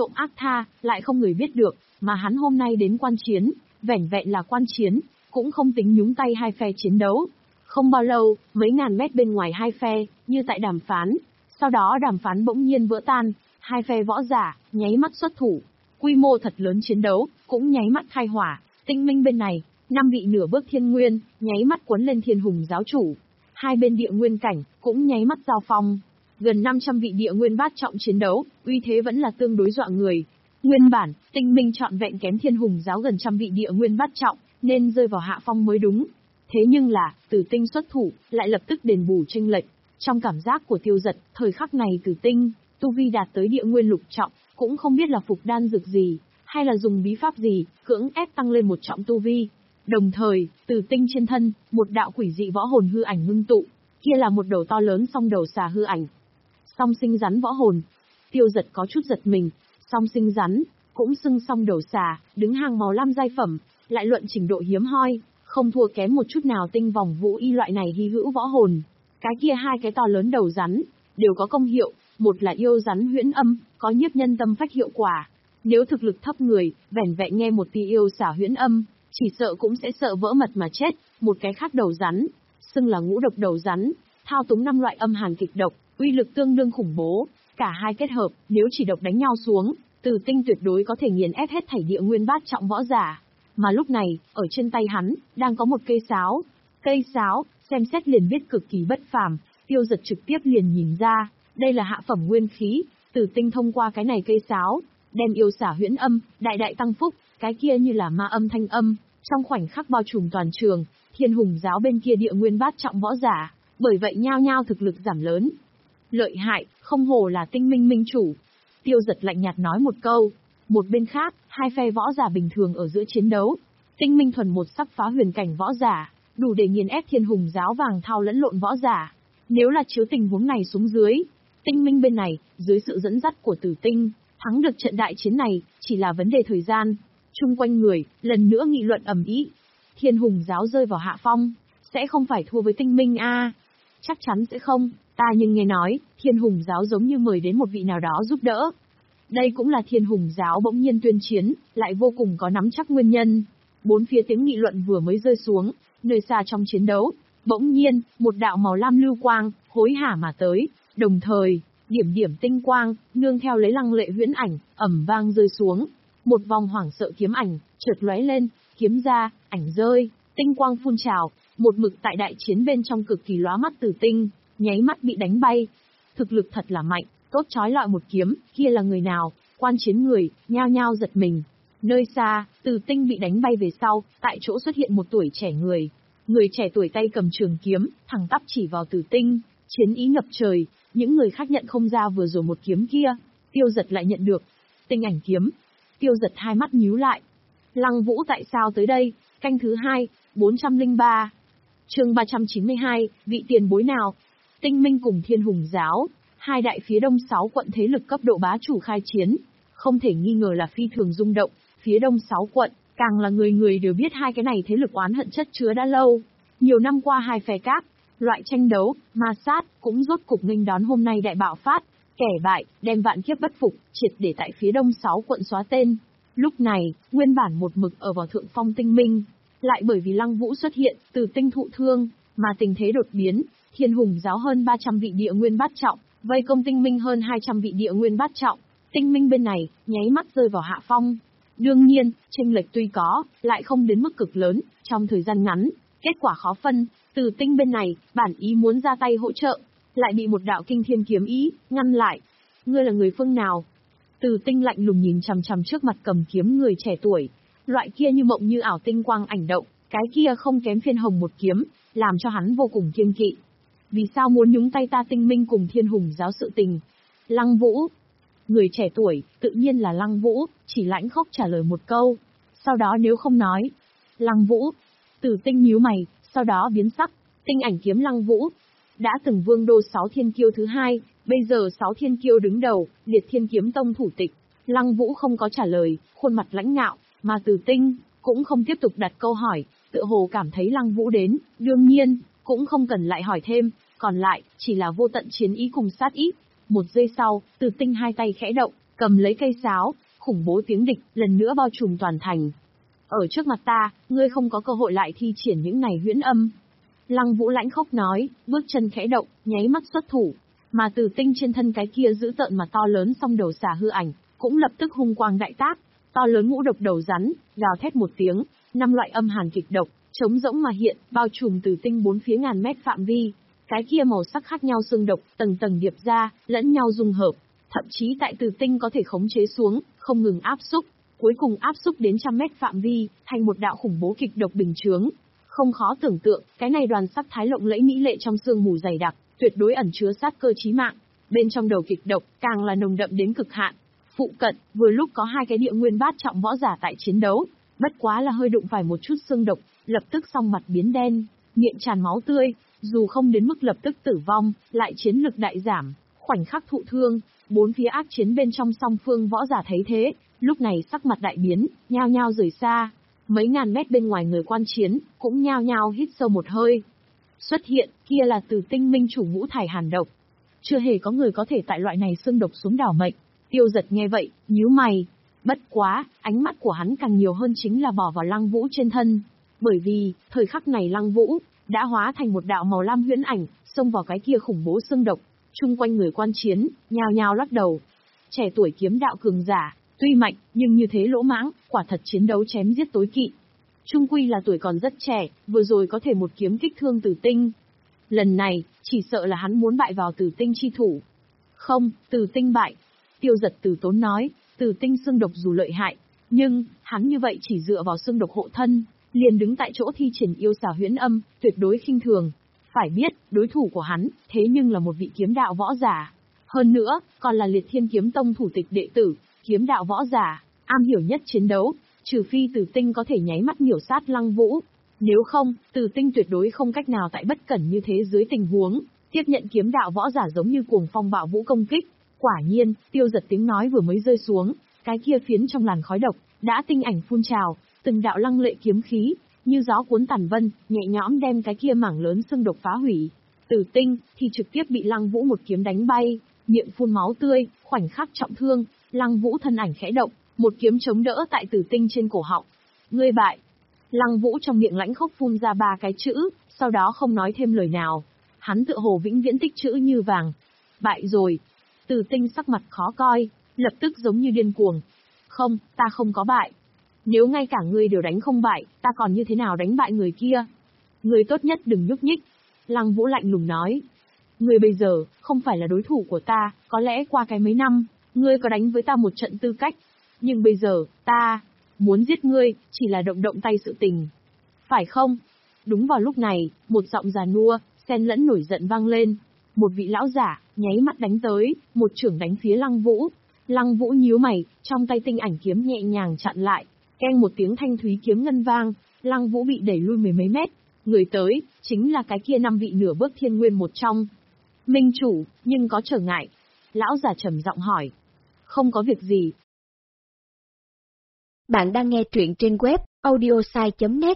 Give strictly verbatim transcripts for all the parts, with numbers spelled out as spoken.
tội ác tha, lại không người biết được, mà hắn hôm nay đến quan chiến, vẻn vẹn là quan chiến, cũng không tính nhúng tay hai phe chiến đấu. Không bao lâu, mấy ngàn mét bên ngoài hai phe, như tại đàm phán, sau đó đàm phán bỗng nhiên vỡ tan, hai phe võ giả, nháy mắt xuất thủ. Quy mô thật lớn chiến đấu, cũng nháy mắt khai hỏa. Tinh Minh bên này, năm vị nửa bước thiên nguyên, nháy mắt cuốn lên Thiên Hùng giáo chủ. Hai bên địa nguyên cảnh, cũng nháy mắt giao phong. Gần năm trăm vị địa nguyên bát trọng chiến đấu, uy thế vẫn là tương đối dọa người. Nguyên bản, Tinh Minh trọn vẹn kém Thiên Hùng giáo gần trăm vị địa nguyên bát trọng, nên rơi vào hạ phong mới đúng. Thế nhưng là, Tử Tinh xuất thủ, lại lập tức đền bù chênh lệch. Trong cảm giác của Tiêu Dật, thời khắc này Tử Tinh, tu vi đạt tới địa nguyên lục trọng, cũng không biết là phục đan dược gì, hay là dùng bí pháp gì, cưỡng ép tăng lên một trọng tu vi. Đồng thời, Tử Tinh trên thân, một đạo quỷ dị võ hồn hư ảnh ngưng tụ, kia là một đầu to lớn song đầu xà hư ảnh. Song sinh rắn võ hồn. Tiêu Dật có chút giật mình, song sinh rắn, cũng xưng song đầu xà, đứng hàng màu lam giai phẩm, lại luận trình độ hiếm hoi, không thua kém một chút nào tinh vòng vũ y loại này hy hữu võ hồn. Cái kia hai cái to lớn đầu rắn, đều có công hiệu, một là yêu rắn huyễn âm, có nhiếp nhân tâm phách hiệu quả. Nếu thực lực thấp người, vẻn vẹn nghe một tia yêu xả huyễn âm, chỉ sợ cũng sẽ sợ vỡ mật mà chết. Một cái khác đầu rắn, xưng là ngũ độc đầu rắn, thao túng năm loại âm hàn kịch độc, uy lực tương đương khủng bố. Cả hai kết hợp, nếu chỉ độc đánh nhau xuống, Tử Tinh tuyệt đối có thể nghiền ép hết thảy địa nguyên bát trọng võ giả. Mà lúc này, ở trên tay hắn, đang có một cây sáo. Cây sáo, xem xét liền biết cực kỳ bất phàm, Tiêu Dật trực tiếp liền nhìn ra, đây là hạ phẩm nguyên khí. Tử Tinh thông qua cái này cây sáo, đem yêu xả huyễn âm, đại đại tăng phúc, cái kia như là ma âm thanh âm, trong khoảnh khắc bao trùm toàn trường. Thiên Hùng giáo bên kia địa nguyên bát trọng võ giả, bởi vậy nhao nhao thực lực giảm lớn. Lợi hại, không hổ là Tinh Minh minh chủ. Tiêu Dật lạnh nhạt nói một câu. Một bên khác, hai phe võ giả bình thường ở giữa chiến đấu. Tinh Minh thuần một sắc phá huyền cảnh võ giả, đủ để nghiền ép Thiên Hùng giáo vàng thao lẫn lộn võ giả. Nếu là chiếu tình huống này xuống dưới, Tinh Minh bên này, dưới sự dẫn dắt của Tử Tinh, thắng được trận đại chiến này, chỉ là vấn đề thời gian. Chung quanh người, lần nữa nghị luận ầm ĩ. Thiên Hùng giáo rơi vào hạ phong, sẽ không phải thua với Tinh Minh a? À? Chắc chắn sẽ không, ta nhưng nghe nói, Thiên Hùng giáo giống như mời đến một vị nào đó giúp đỡ. Đây cũng là Thiên Hùng giáo bỗng nhiên tuyên chiến, lại vô cùng có nắm chắc nguyên nhân. Bốn phía tiếng nghị luận vừa mới rơi xuống, nơi xa trong chiến đấu, bỗng nhiên, một đạo màu lam lưu quang, hối hả mà tới, đồng thời, điểm điểm tinh quang, nương theo lấy lăng lệ huyễn ảnh, ầm vang rơi xuống. Một vòng hoảng sợ kiếm ảnh, chợt lóe lên, kiếm ra, ảnh rơi, tinh quang phun trào, một mực tại đại chiến bên trong cực kỳ lóa mắt Tử Tinh, nháy mắt bị đánh bay. Thực lực thật là mạnh, tốt chói lọi một kiếm, kia là người nào? Quan chiến người, nhao nhao giật mình. Nơi xa, Tử Tinh bị đánh bay về sau, tại chỗ xuất hiện một tuổi trẻ người. Người trẻ tuổi tay cầm trường kiếm, thẳng tắp chỉ vào Tử Tinh, chiến ý ngập trời, những người khác nhận không ra vừa rồi một kiếm kia, Tiêu Dật lại nhận được. Tinh ảnh kiếm. Tiêu Dật hai mắt nhíu lại. Lăng Vũ tại sao tới đây? Canh thứ hai, bốn trăm lẻ ba. Chương ba trăm chín mươi hai, vị tiền bối nào? Tinh Minh cùng Thiên Hùng giáo, hai đại phía đông sáu quận thế lực cấp độ bá chủ khai chiến, không thể nghi ngờ là phi thường rung động. Phía đông sáu quận, càng là người người đều biết hai cái này thế lực oán hận chất chứa đã lâu. Nhiều năm qua hai phe các loại tranh đấu, ma sát, cũng rốt cục nghênh đón hôm nay đại bạo phát. Kẻ bại, đem vạn kiếp bất phục, triệt để tại phía đông sáu quận xóa tên. Lúc này, nguyên bản một mực ở vào thượng phong Tinh Minh, lại bởi vì Lăng Vũ xuất hiện, Tử Tinh thụ thương, mà tình thế đột biến. Thiên Hùng giáo hơn ba trăm vị địa nguyên bát trọng, vây công Tinh Minh hơn hai trăm vị địa nguyên bát trọng. Tinh Minh bên này, nháy mắt rơi vào hạ phong. Đương nhiên, chênh lệch tuy có, lại không đến mức cực lớn, trong thời gian ngắn, kết quả khó phân. Tử Tinh bên này, bản ý muốn ra tay hỗ trợ, lại bị một đạo kinh thiên kiếm ý ngăn lại. Ngươi là người phương nào? Tử Tinh lạnh lùng nhìn chằm chằm trước mặt cầm kiếm người trẻ tuổi, loại kia như mộng như ảo tinh quang ảnh động, cái kia không kém Phiên Hồng một kiếm, làm cho hắn vô cùng kiêng kỵ. Vì sao muốn nhúng tay ta Tinh Minh cùng Thiên Hùng giáo sự tình? Lăng Vũ. Người trẻ tuổi, tự nhiên là Lăng Vũ, chỉ lãnh khốc trả lời một câu. Sau đó nếu không nói, Lăng Vũ. Tử Tinh nhíu mày, sau đó biến sắc. Tinh ảnh kiếm Lăng Vũ, đã từng vương đô sáu thiên kiêu thứ hai, bây giờ sáu thiên kiêu đứng đầu, Liệt Thiên Kiếm Tông thủ tịch. Lăng Vũ không có trả lời, khuôn mặt lãnh ngạo, mà Tử Tinh cũng không tiếp tục đặt câu hỏi, tựa hồ cảm thấy Lăng Vũ đến, đương nhiên cũng không cần lại hỏi thêm, còn lại chỉ là vô tận chiến ý cùng sát ý. Một giây sau, Tử Tinh hai tay khẽ động, cầm lấy cây sáo, khủng bố tiếng địch, lần nữa bao trùm toàn thành. Ở trước mặt ta, ngươi không có cơ hội lại thi triển những này huyễn âm. Lăng Vũ lãnh khốc nói, bước chân khẽ động, nháy mắt xuất thủ. Mà Tử Tinh trên thân cái kia giữ tợn mà to lớn song đầu xà hư ảnh, cũng lập tức hung quang đại tác, to lớn ngũ độc đầu rắn, gào thét một tiếng, năm loại âm hàn kịch độc, trống rỗng mà hiện, bao trùm Tử Tinh bốn phía ngàn mét phạm vi. Cái kia màu sắc khác nhau xương độc, tầng tầng điệp ra, lẫn nhau dung hợp, thậm chí tại Tử Tinh có thể khống chế xuống, không ngừng áp xúc, cuối cùng áp xúc đến trăm mét phạm vi, thành một đạo khủng bố kịch độc bình chướng. Không khó tưởng tượng, cái này đoàn sắc thái lộng lẫy mỹ lệ trong sương mù dày đặc, tuyệt đối ẩn chứa sát cơ chí mạng. Bên trong đầu kịch độc, càng là nồng đậm đến cực hạn. Phụ cận, vừa lúc có hai cái địa nguyên bát trọng võ giả tại chiến đấu, bất quá là hơi đụng phải một chút xương độc, lập tức song mặt biến đen, miệng tràn máu tươi, dù không đến mức lập tức tử vong, lại chiến lực đại giảm, khoảnh khắc thụ thương. Bốn phía ác chiến bên trong song phương võ giả thấy thế, lúc này sắc mặt đại biến, nhao nhao rời xa. Mấy ngàn mét bên ngoài người quan chiến, cũng nhao nhao hít sâu một hơi. Xuất hiện, kia là Tử Tinh minh chủ ngũ thải hàn độc. Chưa hề có người có thể tại loại này xương độc xuống đảo mệnh. Tiêu Giật nghe vậy, nhíu mày. Bất quá, ánh mắt của hắn càng nhiều hơn chính là bỏ vào Lăng Vũ trên thân. Bởi vì, thời khắc này Lăng Vũ đã hóa thành một đạo màu lam huyễn ảnh, xông vào cái kia khủng bố xương độc. Chung quanh người quan chiến, nhao nhao lắc đầu. Trẻ tuổi kiếm đạo cường giả, tuy mạnh, nhưng như thế lỗ mãng, quả thật chiến đấu chém giết tối kỵ. Trung quy là tuổi còn rất trẻ, vừa rồi có thể một kiếm kích thương Tử Tinh. Lần này, chỉ sợ là hắn muốn bại vào Tử Tinh chi thủ. Không, Tử Tinh bại. Tiêu Giật từ tốn nói, Tử Tinh xương độc dù lợi hại, nhưng, hắn như vậy chỉ dựa vào xương độc hộ thân, liền đứng tại chỗ thi triển yêu xà huyễn âm, tuyệt đối khinh thường. Phải biết, đối thủ của hắn, thế nhưng là một vị kiếm đạo võ giả. Hơn nữa, còn là Liệt Thiên Kiếm Tông thủ tịch đệ tử, kiếm đạo võ giả, am hiểu nhất chiến đấu, trừ phi Tử Tinh có thể nháy mắt miểu sát Lăng Vũ. Nếu không, Tử Tinh tuyệt đối không cách nào tại bất cẩn như thế dưới tình huống, tiếp nhận kiếm đạo võ giả giống như cuồng phong bạo vũ công kích. Quả nhiên, Tiêu Giật tiếng nói vừa mới rơi xuống, cái kia phiến trong làn khói độc, đã tinh ảnh phun trào, từng đạo lăng lệ kiếm khí, như gió cuốn tàn vân, nhẹ nhõm đem cái kia mảng lớn xương độc phá hủy. Tử Tinh thì trực tiếp bị Lăng Vũ một kiếm đánh bay, miệng phun máu tươi, khoảnh khắc trọng thương. Lăng Vũ thân ảnh khẽ động, một kiếm chống đỡ tại Tử Tinh trên cổ họng. Ngươi bại. Lăng Vũ trong miệng lãnh khốc phun ra ba cái chữ, sau đó không nói thêm lời nào. Hắn tựa hồ vĩnh viễn tích chữ như vàng. Bại rồi. Tử Tinh sắc mặt khó coi, lập tức giống như điên cuồng. Không, ta không có bại. Nếu ngay cả ngươi đều đánh không bại, ta còn như thế nào đánh bại người kia? Ngươi tốt nhất đừng nhúc nhích. Lăng Vũ lạnh lùng nói. Ngươi bây giờ, không phải là đối thủ của ta, có lẽ qua cái mấy năm, ngươi có đánh với ta một trận tư cách. Nhưng bây giờ, ta, muốn giết ngươi, chỉ là động động tay sự tình. Phải không? Đúng vào lúc này, một giọng già nua, xen lẫn nổi giận vang lên. Một vị lão giả, nháy mắt đánh tới, một chưởng đánh phía Lăng Vũ. Lăng Vũ nhíu mày, trong tay tinh ảnh kiếm nhẹ nhàng chặn lại. Keng một tiếng thanh thúy kiếm ngân vang, Lăng Vũ bị đẩy lui mười mấy mét. Người tới, chính là cái kia năm vị nửa bước thiên nguyên một trong. Minh chủ, nhưng có trở ngại. Lão giả trầm giọng hỏi. Không có việc gì. Bạn đang nghe truyện trên web audiosai chấm net.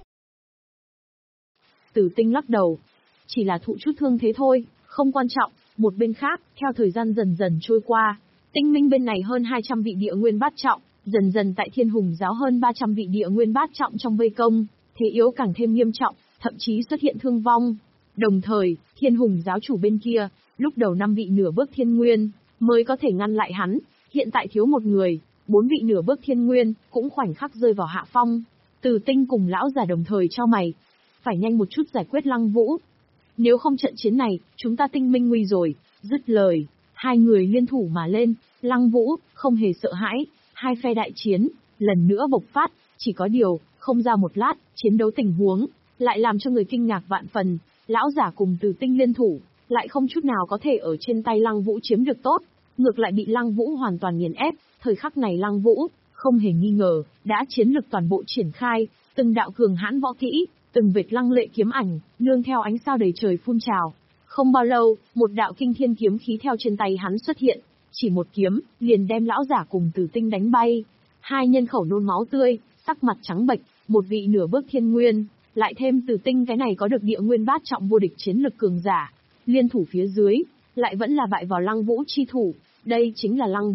Tử Tinh lắc đầu. Chỉ là thụ chút thương thế thôi, không quan trọng. Một bên khác, theo thời gian dần dần trôi qua, Tinh Minh bên này hơn hai trăm vị địa nguyên bát trọng, dần dần tại Thiên Hùng giáo hơn ba trăm vị địa nguyên bát trọng trong vây công, thế yếu càng thêm nghiêm trọng, thậm chí xuất hiện thương vong. Đồng thời, Thiên Hùng giáo chủ bên kia, lúc đầu năm vị nửa bước thiên nguyên, mới có thể ngăn lại hắn, hiện tại thiếu một người, bốn vị nửa bước thiên nguyên, cũng khoảnh khắc rơi vào hạ phong. Tử Tinh cùng lão giả đồng thời cho mày, phải nhanh một chút giải quyết Lăng Vũ. Nếu không trận chiến này, chúng ta Tinh Minh nguy rồi. Dứt lời, hai người liên thủ mà lên, Lăng Vũ, không hề sợ hãi, hai phe đại chiến, lần nữa bộc phát, chỉ có điều, không ra một lát, chiến đấu tình huống, lại làm cho người kinh ngạc vạn phần, lão giả cùng Tử Tinh liên thủ, lại không chút nào có thể ở trên tay Lăng Vũ chiếm được tốt, ngược lại bị Lăng Vũ hoàn toàn nghiền ép, thời khắc này Lăng Vũ, không hề nghi ngờ, đã chiến lực toàn bộ triển khai, từng đạo cường hãn võ kỹ, từng vệt lăng lệ kiếm ảnh, nương theo ánh sao đầy trời phun trào. Không bao lâu, một đạo kinh thiên kiếm khí theo trên tay hắn xuất hiện, chỉ một kiếm, liền đem lão giả cùng Tử Tinh đánh bay. Hai nhân khẩu nôn máu tươi, sắc mặt trắng bệch, một vị nửa bước thiên nguyên, lại thêm Tử Tinh cái này có được địa nguyên bát trọng vô địch chiến lực cường giả, liên thủ phía dưới, lại vẫn là bại vào Lăng Vũ chi thủ, đây chính là Lăng Vũ,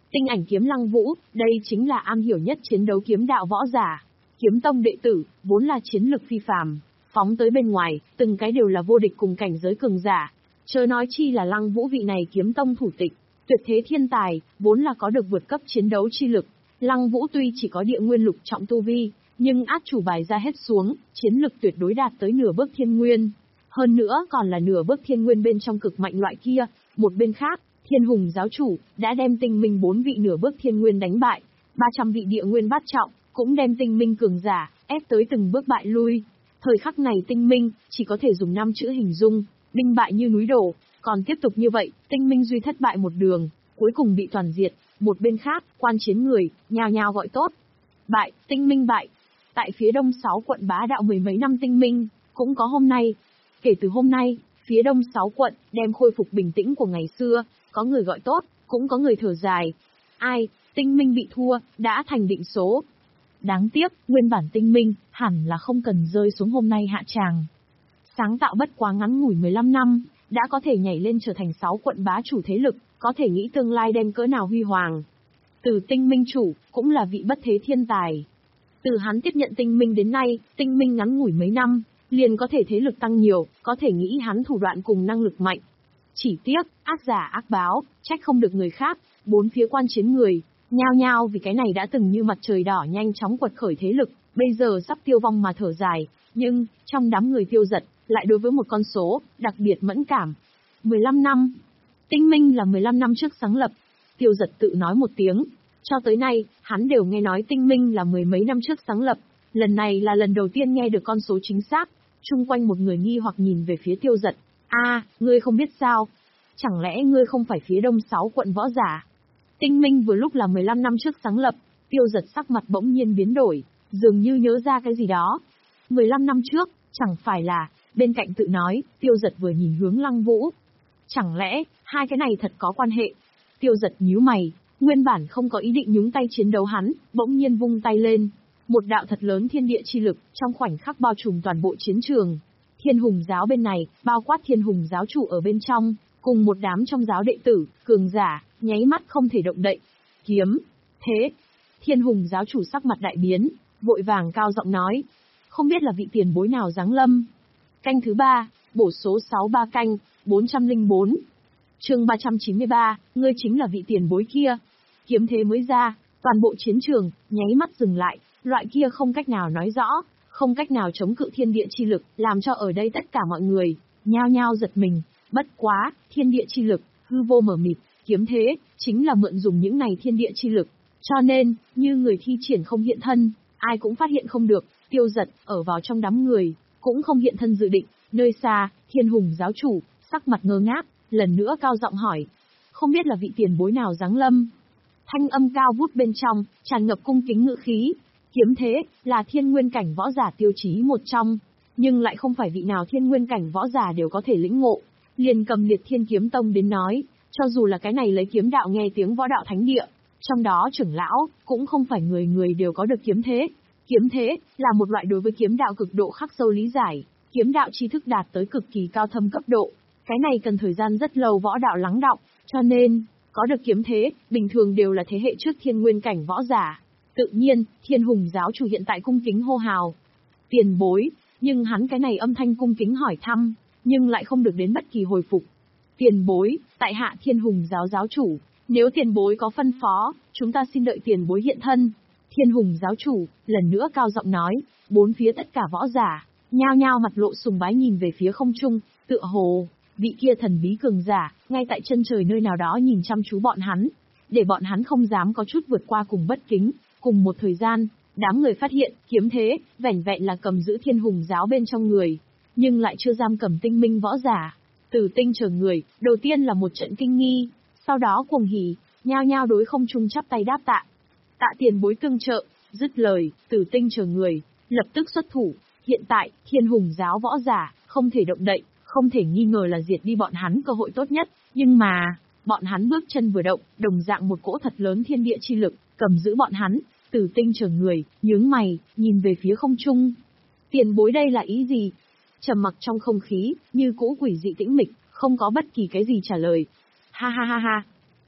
Tinh ảnh kiếm Lăng Vũ, đây chính là am hiểu nhất chiến đấu kiếm đạo võ giả. Kiếm tông đệ tử, vốn là chiến lực phi phàm, phóng tới bên ngoài, từng cái đều là vô địch cùng cảnh giới cường giả. Chớ nói chi là Lăng Vũ vị này kiếm tông thủ tịch, tuyệt thế thiên tài, vốn là có được vượt cấp chiến đấu chi lực. Lăng Vũ tuy chỉ có địa nguyên lục trọng tu vi, nhưng át chủ bài ra hết xuống, chiến lực tuyệt đối đạt tới nửa bước thiên nguyên. Hơn nữa còn là nửa bước thiên nguyên bên trong cực mạnh loại kia. Một bên khác, Thiên Hùng giáo chủ đã đem Tinh Minh bốn vị nửa bước thiên nguyên đánh bại, ba trăm vị địa nguyên bát trọng cũng đem Tinh Minh cường giả ép tới từng bước bại lui. Thời khắc này Tinh Minh chỉ có thể dùng năm chữ hình dung, binh bại như núi đổ. Còn tiếp tục như vậy, Tinh Minh duy thất bại một đường, cuối cùng bị toàn diệt. Một bên khác, quan chiến người nhao nhao gọi tốt. Bại, Tinh Minh bại. Tại phía đông sáu quận bá đạo mười mấy năm Tinh Minh cũng có hôm nay. Kể từ hôm nay, phía đông sáu quận đem khôi phục bình tĩnh của ngày xưa, có người gọi tốt, cũng có người thở dài. Ai, Tinh Minh bị thua, đã thành định số. Đáng tiếc, nguyên bản Tinh Minh hẳn là không cần rơi xuống hôm nay hạ tràng. Sáng tạo bất quá ngắn ngủi mười lăm năm, đã có thể nhảy lên trở thành sáu quận bá chủ thế lực, có thể nghĩ tương lai đem cỡ nào huy hoàng. Từ Tinh Minh chủ, cũng là vị bất thế thiên tài. Từ hắn tiếp nhận Tinh Minh đến nay, Tinh Minh ngắn ngủi mấy năm, liền có thể thế lực tăng nhiều, có thể nghĩ hắn thủ đoạn cùng năng lực mạnh. Chỉ tiếc, ác giả ác báo, trách không được người khác, bốn phía quan chiến người, nhao nhao vì cái này đã từng như mặt trời đỏ nhanh chóng quật khởi thế lực, bây giờ sắp tiêu vong mà thở dài, nhưng, trong đám người Tiêu Dật, lại đối với một con số, đặc biệt mẫn cảm. mười lăm năm. Tinh Minh là mười lăm năm trước sáng lập. Tiêu Dật tự nói một tiếng. Cho tới nay, hắn đều nghe nói Tinh Minh là mười mấy năm trước sáng lập. Lần này là lần đầu tiên nghe được con số chính xác. Chung quanh một người nghi hoặc nhìn về phía Tiêu Dật. A, ngươi không biết sao? Chẳng lẽ ngươi không phải phía đông sáu quận võ giả? Tinh Minh vừa lúc là mười lăm năm trước sáng lập. Tiêu Dật sắc mặt bỗng nhiên biến đổi, dường như nhớ ra cái gì đó. mười lăm năm trước, chẳng phải là, bên cạnh tự nói, Tiêu Dật vừa nhìn hướng Lăng Vũ. Chẳng lẽ, hai cái này thật có quan hệ? Tiêu Dật nhíu mày, nguyên bản không có ý định nhúng tay chiến đấu hắn, bỗng nhiên vung tay lên. Một đạo thật lớn thiên địa chi lực, trong khoảnh khắc bao trùm toàn bộ chiến trường. Thiên Hùng giáo bên này, bao quát Thiên Hùng giáo chủ ở bên trong, cùng một đám trong giáo đệ tử, cường giả, nháy mắt không thể động đậy. Kiếm. Thế. Thiên Hùng giáo chủ sắc mặt đại biến, vội vàng cao giọng nói. Không biết là vị tiền bối nào giáng lâm. Canh thứ ba, bổ số sáu ba canh, bốn trăm lẻ bốn. Chương ba trăm chín mươi ba, ngươi chính là vị tiền bối kia. Kiếm thế mới ra, toàn bộ chiến trường, nháy mắt dừng lại, loại kia không cách nào nói rõ, không cách nào chống cự thiên địa chi lực, làm cho ở đây tất cả mọi người, nhao nhao giật mình. Bất quá, thiên địa chi lực, hư vô mờ mịt, kiếm thế, chính là mượn dùng những này thiên địa chi lực. Cho nên, như người thi triển không hiện thân, ai cũng phát hiện không được. Tiêu Dật, ở vào trong đám người, cũng không hiện thân dự định. Nơi xa, Thiên Hùng giáo chủ, sắc mặt ngơ ngác, lần nữa cao giọng hỏi. Không biết là vị tiền bối nào giáng lâm. Thanh âm cao vút bên trong, tràn ngập cung kính ngữ khí. Kiếm thế, là thiên nguyên cảnh võ giả tiêu chí một trong, nhưng lại không phải vị nào thiên nguyên cảnh võ giả đều có thể lĩnh ngộ. Liền cầm Liệt Thiên Kiếm Tông đến nói, cho dù là cái này lấy kiếm đạo nghe tiếng võ đạo thánh địa, trong đó trưởng lão, cũng không phải người người đều có được kiếm thế. Kiếm thế, là một loại đối với kiếm đạo cực độ khắc sâu lý giải, kiếm đạo tri thức đạt tới cực kỳ cao thâm cấp độ. Cái này cần thời gian rất lâu võ đạo lắng đọng, cho nên, có được kiếm thế, bình thường đều là thế hệ trước thiên nguyên cảnh võ giả. Tự nhiên, Thiên Hùng giáo chủ hiện tại cung kính hô hào. Tiền bối, nhưng hắn cái này âm thanh cung kính hỏi thăm, nhưng lại không được đến bất kỳ hồi phục. Tiền bối, tại hạ Thiên Hùng giáo giáo chủ, nếu tiền bối có phân phó, chúng ta xin đợi tiền bối hiện thân. Thiên Hùng giáo chủ, lần nữa cao giọng nói, bốn phía tất cả võ giả, nhao nhao mặt lộ sùng bái nhìn về phía không trung, tựa hồ, vị kia thần bí cường giả, ngay tại chân trời nơi nào đó nhìn chăm chú bọn hắn, để bọn hắn không dám có chút vượt qua cùng bất kính. Cùng một thời gian, đám người phát hiện, kiếm thế, vẻn vẹn là cầm giữ Thiên Hùng giáo bên trong người, nhưng lại chưa giam cầm Tinh Minh võ giả. Từ Tinh chờ người, đầu tiên là một trận kinh nghi, sau đó cuồng hỉ, nhao nhao đối không trung chắp tay đáp tạ. Tạ tiền bối tương trợ, dứt lời, Từ Tinh chờ người, lập tức xuất thủ. Hiện tại, Thiên Hùng giáo võ giả, không thể động đậy, không thể nghi ngờ là diệt đi bọn hắn cơ hội tốt nhất, nhưng mà, bọn hắn bước chân vừa động, đồng dạng một cỗ thật lớn thiên địa chi lực, cầm giữ bọn hắn. Từ Tinh chờ người, nhướng mày, nhìn về phía không trung. Tiền bối đây là ý gì? Trầm mặc trong không khí, như cũ quỷ dị tĩnh mịch, không có bất kỳ cái gì trả lời. Ha ha ha ha.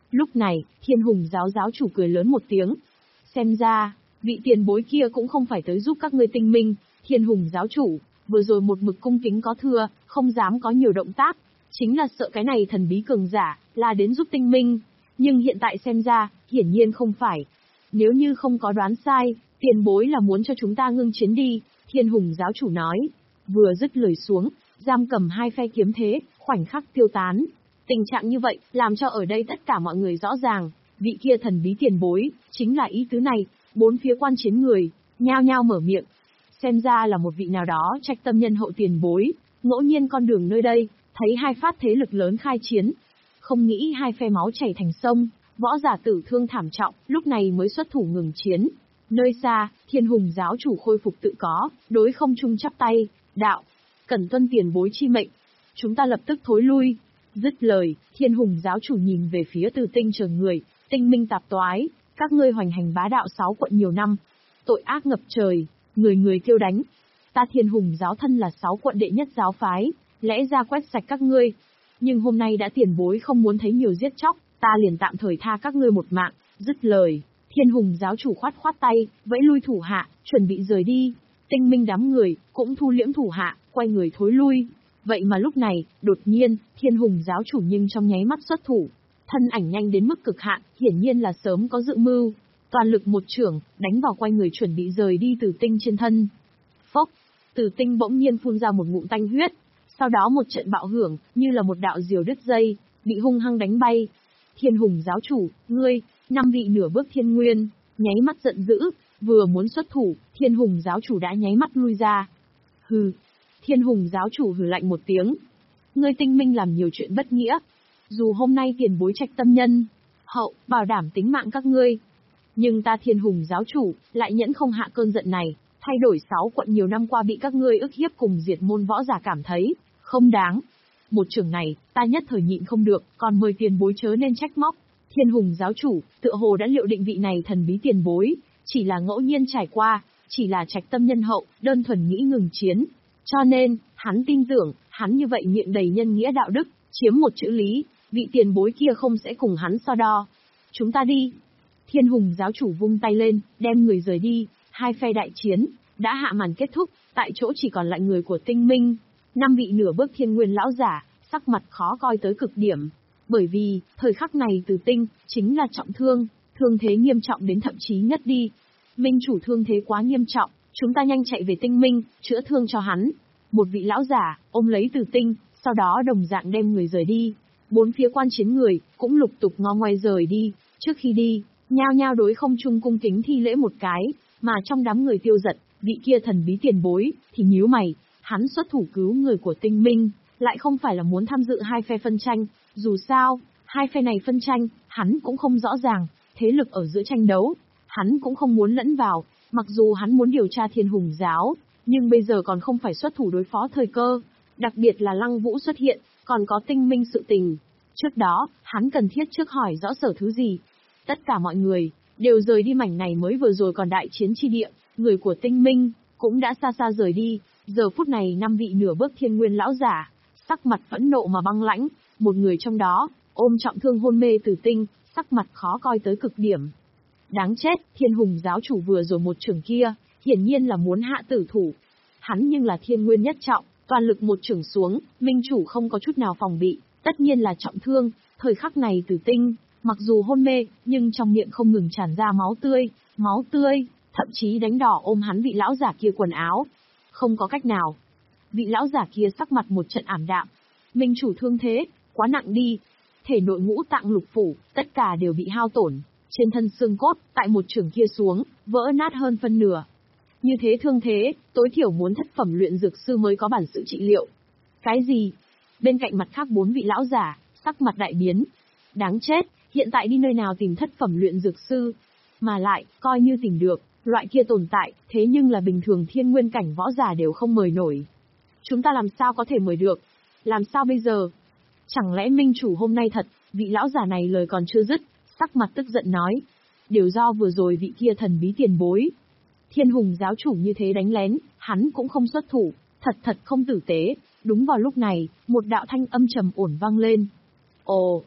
Lúc này, Thiên Hùng giáo giáo chủ cười lớn một tiếng. Xem ra, vị tiền bối kia cũng không phải tới giúp các ngươi tinh minh. Thiên Hùng giáo chủ, vừa rồi một mực cung kính có thưa, không dám có nhiều động tác. Chính là sợ cái này thần bí cường giả, là đến giúp tinh minh. Nhưng hiện tại xem ra, hiển nhiên không phải. Nếu như không có đoán sai, tiền bối là muốn cho chúng ta ngưng chiến đi, Thiên Hùng giáo chủ nói. Vừa dứt lời xuống, giam cầm hai phe kiếm thế, khoảnh khắc tiêu tán. Tình trạng như vậy, làm cho ở đây tất cả mọi người rõ ràng, vị kia thần bí tiền bối, chính là ý tứ này, bốn phía quan chiến người, nhao nhao mở miệng. Xem ra là một vị nào đó trạch tâm nhân hậu tiền bối, ngẫu nhiên con đường nơi đây, thấy hai phát thế lực lớn khai chiến. Không nghĩ hai phe máu chảy thành sông, võ giả tử thương thảm trọng, lúc này mới xuất thủ ngừng chiến. Nơi xa, Thiên Hùng giáo chủ khôi phục tự có, đối không trung chắp tay, đạo, cẩn tuân tiền bối chi mệnh. Chúng ta lập tức thối lui. Dứt lời, Thiên Hùng giáo chủ nhìn về phía Từ Tinh chờ người, tinh minh tạp toái, các ngươi hoành hành bá đạo sáu quận nhiều năm. Tội ác ngập trời, người người kêu đánh. Ta Thiên Hùng giáo thân là sáu quận đệ nhất giáo phái, lẽ ra quét sạch các ngươi. Nhưng hôm nay đã tiền bối không muốn thấy nhiều giết chóc, ta liền tạm thời tha các ngươi một mạng. Dứt lời, Thiên Hùng giáo chủ khoát khoát tay, vẫy lui thủ hạ, chuẩn bị rời đi. Tinh minh đám người, cũng thu liễm thủ hạ, quay người thối lui. Vậy mà lúc này, đột nhiên, Thiên Hùng giáo chủ nhưng trong nháy mắt xuất thủ. Thân ảnh nhanh đến mức cực hạn, hiển nhiên là sớm có dự mưu. Toàn lực một chưởng, đánh vào quay người chuẩn bị rời đi Tử Tinh trên thân. Phốc, Tử Tinh bỗng nhiên phun ra một ngụm tanh huyết. Sau đó một trận bạo hưởng, như là một đạo diều đứt dây, bị hung hăng đánh bay. Thiên Hùng giáo chủ, ngươi, năm vị nửa bước thiên nguyên, nháy mắt giận dữ, vừa muốn xuất thủ, Thiên Hùng giáo chủ đã nháy mắt lui ra. Hừ. Thiên Hùng giáo chủ hừ lạnh một tiếng. Ngươi tinh minh làm nhiều chuyện bất nghĩa. Dù hôm nay tiền bối trạch tâm nhân, hậu, bảo đảm tính mạng các ngươi. Nhưng ta Thiên Hùng giáo chủ, lại nhẫn không hạ cơn giận này, thay đổi sáu quận nhiều năm qua bị các ngươi ức hiếp cùng diệt môn võ giả cảm thấy, không đáng. Một trường này, ta nhất thời nhịn không được, còn mời tiền bối chớ nên trách móc. Thiên Hùng giáo chủ, tựa hồ đã liệu định vị này thần bí tiền bối, chỉ là ngẫu nhiên trải qua, chỉ là trạch tâm nhân hậu, đơn thuần nghĩ ngừng chiến. Cho nên, hắn tin tưởng, hắn như vậy miệng đầy nhân nghĩa đạo đức, chiếm một chữ lý, vị tiền bối kia không sẽ cùng hắn so đo. Chúng ta đi. Thiên Hùng giáo chủ vung tay lên, đem người rời đi, hai phe đại chiến, đã hạ màn kết thúc, tại chỗ chỉ còn lại người của tinh minh. Năm vị nửa bước thiên nguyên lão giả, sắc mặt khó coi tới cực điểm. Bởi vì, thời khắc này Từ Tinh, chính là trọng thương, thương thế nghiêm trọng đến thậm chí ngất đi. Minh chủ thương thế quá nghiêm trọng, chúng ta nhanh chạy về tinh minh, chữa thương cho hắn. Một vị lão giả, ôm lấy Từ Tinh, sau đó đồng dạng đem người rời đi. Bốn phía quan chiến người, cũng lục tục ngo ngoe rời đi. Trước khi đi, nhao nhao đối không trung cung kính thi lễ một cái, mà trong đám người tiêu giật, vị kia thần bí tiền bối, thì nhíu mày, hắn xuất thủ cứu người của tinh minh, lại không phải là muốn tham dự hai phe phân tranh. Dù sao, hai phe này phân tranh, hắn cũng không rõ ràng, thế lực ở giữa tranh đấu, hắn cũng không muốn lẫn vào, mặc dù hắn muốn điều tra Thiên Hùng giáo, nhưng bây giờ còn không phải xuất thủ đối phó thời cơ, đặc biệt là Lăng Vũ xuất hiện, còn có tinh minh sự tình. Trước đó, hắn cần thiết trước hỏi rõ sở thứ gì. Tất cả mọi người, đều rời đi mảnh này mới vừa rồi còn đại chiến chi địa, người của tinh minh, cũng đã xa xa rời đi, giờ phút này năm vị nửa bước thiên nguyên lão giả, sắc mặt phẫn nộ mà băng lãnh, một người trong đó, ôm trọng thương hôn mê Từ Tinh, sắc mặt khó coi tới cực điểm. Đáng chết, Thiên Hùng giáo chủ vừa rồi một trường kia, hiển nhiên là muốn hạ tử thủ. Hắn nhưng là thiên nguyên nhất trọng, toàn lực một trường xuống, minh chủ không có chút nào phòng bị, tất nhiên là trọng thương. Thời khắc này Từ Tinh, mặc dù hôn mê, nhưng trong miệng không ngừng tràn ra máu tươi, máu tươi, thậm chí đánh đỏ ôm hắn vị lão giả kia quần áo. Không có cách nào. Vị lão giả kia sắc mặt một trận ảm đạm. Minh chủ thương thế, quá nặng đi. Thể nội ngũ tạng lục phủ, tất cả đều bị hao tổn. Trên thân xương cốt, tại một trường kia xuống, vỡ nát hơn phân nửa. Như thế thương thế, tối thiểu muốn thất phẩm luyện dược sư mới có bản sự trị liệu. Cái gì? Bên cạnh mặt khác bốn vị lão giả, sắc mặt đại biến. Đáng chết, hiện tại đi nơi nào tìm thất phẩm luyện dược sư? Mà lại, coi như tìm được, loại kia tồn tại, thế nhưng là bình thường thiên nguyên cảnh võ giả đều không mời nổi. Chúng ta làm sao có thể mời được? Làm sao bây giờ? Chẳng lẽ minh chủ hôm nay thật, vị lão giả này lời còn chưa dứt, sắc mặt tức giận nói. Đều do vừa rồi vị kia thần bí tiền bối. Thiên Hùng giáo chủ như thế đánh lén, hắn cũng không xuất thủ, thật thật không tử tế. Đúng vào lúc này, một đạo thanh âm trầm ổn vang lên. Ồ,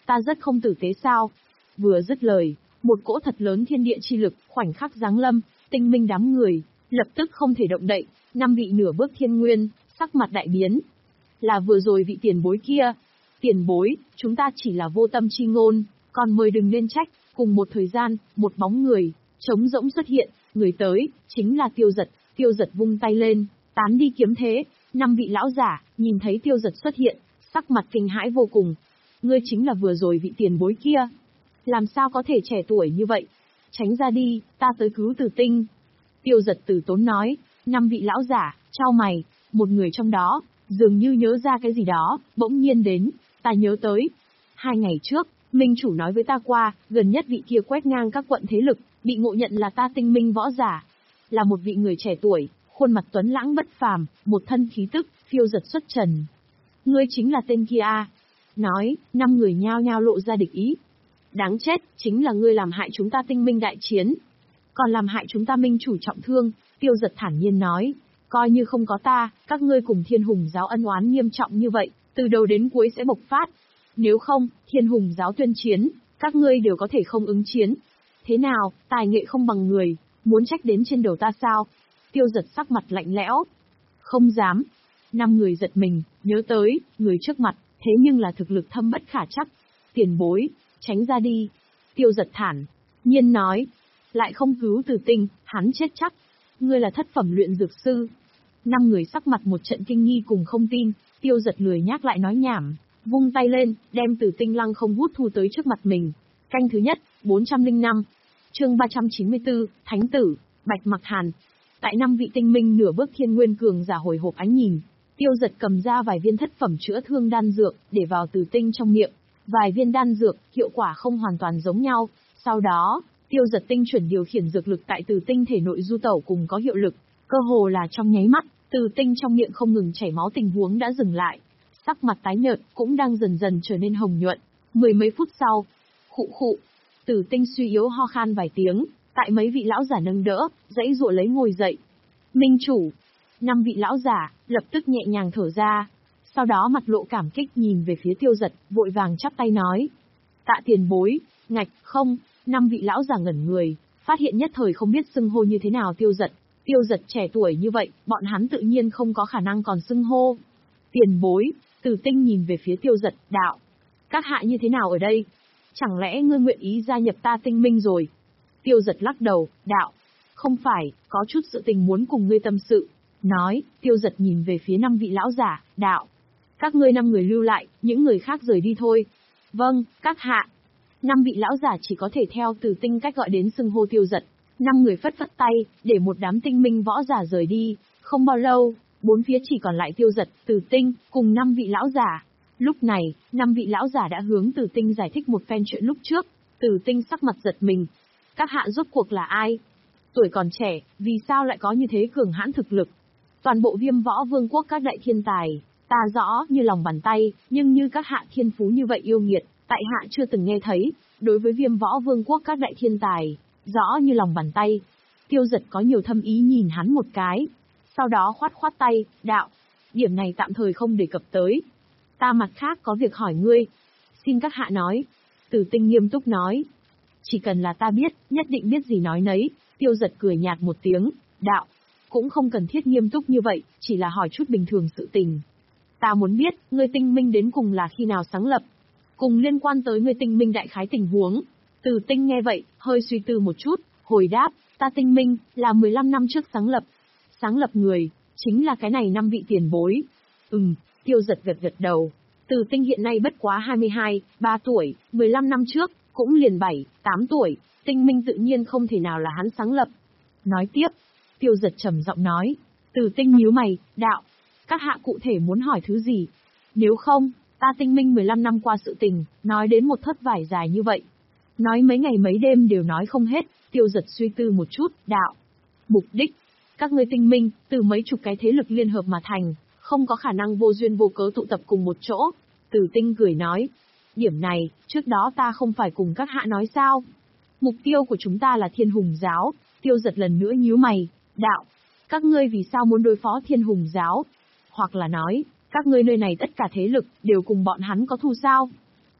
ta rất không tử tế sao? Vừa dứt lời, một cỗ thật lớn thiên địa chi lực khoảnh khắc giáng lâm, tinh minh đám người lập tức không thể động đậy, năm vị nửa bước thiên nguyên, sắc mặt đại biến. Là vừa rồi vị tiền bối kia. Tiền bối, chúng ta chỉ là vô tâm chi ngôn, còn mời đừng nên trách. Cùng một thời gian, một bóng người trống rỗng xuất hiện, người tới chính là Tiêu Dật. Tiêu Dật vung tay lên, tán đi kiếm thế. Năm vị lão giả nhìn thấy Tiêu Dật xuất hiện, sắc mặt kinh hãi vô cùng. Ngươi chính là vừa rồi vị tiền bối kia. Làm sao có thể trẻ tuổi như vậy? Tránh ra đi, ta tới cứu Tử Tinh. Tiêu Dật từ tốn nói. Năm vị lão giả chau mày, một người trong đó dường như nhớ ra cái gì đó, bỗng nhiên đến. Ta nhớ tới, hai ngày trước, Minh chủ nói với ta qua, gần nhất vị kia quét ngang các quận thế lực, bị ngộ nhận là ta tinh minh võ giả. Là một vị người trẻ tuổi, khuôn mặt tuấn lãng bất phàm, một thân khí tức, phiêu giật xuất trần. Ngươi chính là tên kia à? Nói, năm người nhao nhao lộ ra địch ý. Đáng chết, chính là ngươi làm hại chúng ta tinh minh đại chiến. Còn làm hại chúng ta minh chủ trọng thương, Tiêu Dật thản nhiên nói. Coi như không có ta, các ngươi cùng Thiên Hùng giáo ân oán nghiêm trọng như vậy, từ đầu đến cuối sẽ bộc phát. Nếu không, Thiên Hùng giáo tuyên chiến, các ngươi đều có thể không ứng chiến. Thế nào, tài nghệ không bằng người, muốn trách đến trên đầu ta sao? Tiêu Dật sắc mặt lạnh lẽo. Không dám. Năm người giật mình, nhớ tới, người trước mặt, thế nhưng là thực lực thâm bất khả trắc. Tiền bối, tránh ra đi. Tiêu Dật thản nhiên nói. Lại không cứu Tử Tinh, hắn chết chắc. Ngươi là thất phẩm luyện dược sư. Năm người sắc mặt một trận kinh nghi cùng không tin. Tiêu Dật lười nhắc lại nói nhảm, vung tay lên, đem Tử Tinh lăng không hút thu tới trước mặt mình. Canh thứ nhất, bốn trăm lẻ năm. Chương ba trăm chín mươi tư, Thánh tử, Bạch Mặc Hàn. Tại năm vị tinh minh nửa bước thiên nguyên cường giả hồi hộp ánh nhìn, Tiêu Dật cầm ra vài viên thất phẩm chữa thương đan dược, để vào Tử Tinh trong miệng. Vài viên đan dược, hiệu quả không hoàn toàn giống nhau. Sau đó, Tiêu Dật tinh chuẩn điều khiển dược lực tại Tử Tinh thể nội du tẩu cùng có hiệu lực. Cơ hồ là trong nháy mắt, Tử Tinh trong miệng không ngừng chảy máu tình huống đã dừng lại. Sắc mặt tái nhợt cũng đang dần dần trở nên hồng nhuận. Mười mấy phút sau, khụ khụ, Tử Tinh suy yếu ho khan vài tiếng, tại mấy vị lão giả nâng đỡ, dãy dụa lấy ngồi dậy. Minh chủ, năm vị lão giả lập tức nhẹ nhàng thở ra, sau đó mặt lộ cảm kích nhìn về phía Tiêu Dật, vội vàng chắp tay nói: Tạ tiền bối. Ngạch, không. Năm vị lão giả ngẩn người, phát hiện nhất thời không biết xưng hô như thế nào Tiêu Dật. Tiêu Dật trẻ tuổi như vậy, bọn hắn tự nhiên không có khả năng còn xưng hô. Tiền bối. Tử Tinh nhìn về phía Tiêu Dật, đạo: Các hạ như thế nào ở đây? Chẳng lẽ ngươi nguyện ý gia nhập ta tinh minh rồi? Tiêu Dật lắc đầu, đạo: Không phải, có chút sự tình muốn cùng ngươi tâm sự. Nói, Tiêu Dật nhìn về phía năm vị lão giả, đạo: Các ngươi năm người lưu lại, những người khác rời đi thôi. Vâng, các hạ. Năm vị lão giả chỉ có thể theo Tử Tinh cách gọi đến xưng hô Tiêu Dật. Năm người phất phất tay, để một đám tinh minh võ giả rời đi. Không bao lâu, bốn phía chỉ còn lại Tiêu Dật, Tử Tinh, cùng năm vị lão giả. Lúc này, năm vị lão giả đã hướng Tử Tinh giải thích một phen chuyện lúc trước. Tử Tinh sắc mặt giật mình. Các hạ rốt cuộc là ai? Tuổi còn trẻ, vì sao lại có như thế cường hãn thực lực? Toàn bộ Viêm Võ Vương quốc các đại thiên tài, ta rõ như lòng bàn tay, nhưng như các hạ thiên phú như vậy yêu nghiệt, tại hạ chưa từng nghe thấy. Đối với Viêm Võ Vương quốc các đại thiên tài, rõ như lòng bàn tay. Tiêu Dật có nhiều thâm ý nhìn hắn một cái, sau đó khoát khoát tay, đạo: Điểm này tạm thời không đề cập tới. Ta mặt khác có việc hỏi ngươi. Xin các hạ nói. Tử Tinh nghiêm túc nói. Chỉ cần là ta biết, nhất định biết gì nói nấy. Tiêu Dật cười nhạt một tiếng, đạo: Cũng không cần thiết nghiêm túc như vậy, chỉ là hỏi chút bình thường sự tình. Ta muốn biết, ngươi tinh minh đến cùng là khi nào sáng lập? Cùng liên quan tới ngươi tinh minh đại khái tình huống. Tử Tinh nghe vậy, hơi suy tư một chút, hồi đáp: Ta tinh minh, là mười lăm năm trước sáng lập. Sáng lập người, chính là cái này năm vị tiền bối. Ừm, Tiêu Dật gật gật đầu. Tử Tinh hiện nay bất quá hai mươi hai, ba tuổi, mười lăm năm trước, cũng liền bảy, tám tuổi, tinh minh tự nhiên không thể nào là hắn sáng lập. Nói tiếp, Tiêu Dật trầm giọng nói. Tử Tinh nhíu mày, đạo: Các hạ cụ thể muốn hỏi thứ gì? Nếu không, ta tinh minh mười lăm năm qua sự tình, nói đến một thất vải dài như vậy. Nói mấy ngày mấy đêm đều nói không hết. Tiêu Dật suy tư một chút, đạo: Mục đích, các ngươi tinh minh, từ mấy chục cái thế lực liên hợp mà thành, không có khả năng vô duyên vô cớ tụ tập cùng một chỗ. Tử Tinh cười nói: Điểm này, trước đó ta không phải cùng các hạ nói sao? Mục tiêu của chúng ta là Thiên Hùng giáo. Tiêu Dật lần nữa nhíu mày, đạo: Các ngươi vì sao muốn đối phó Thiên Hùng giáo? Hoặc là nói, các ngươi nơi này tất cả thế lực, đều cùng bọn hắn có thù sao?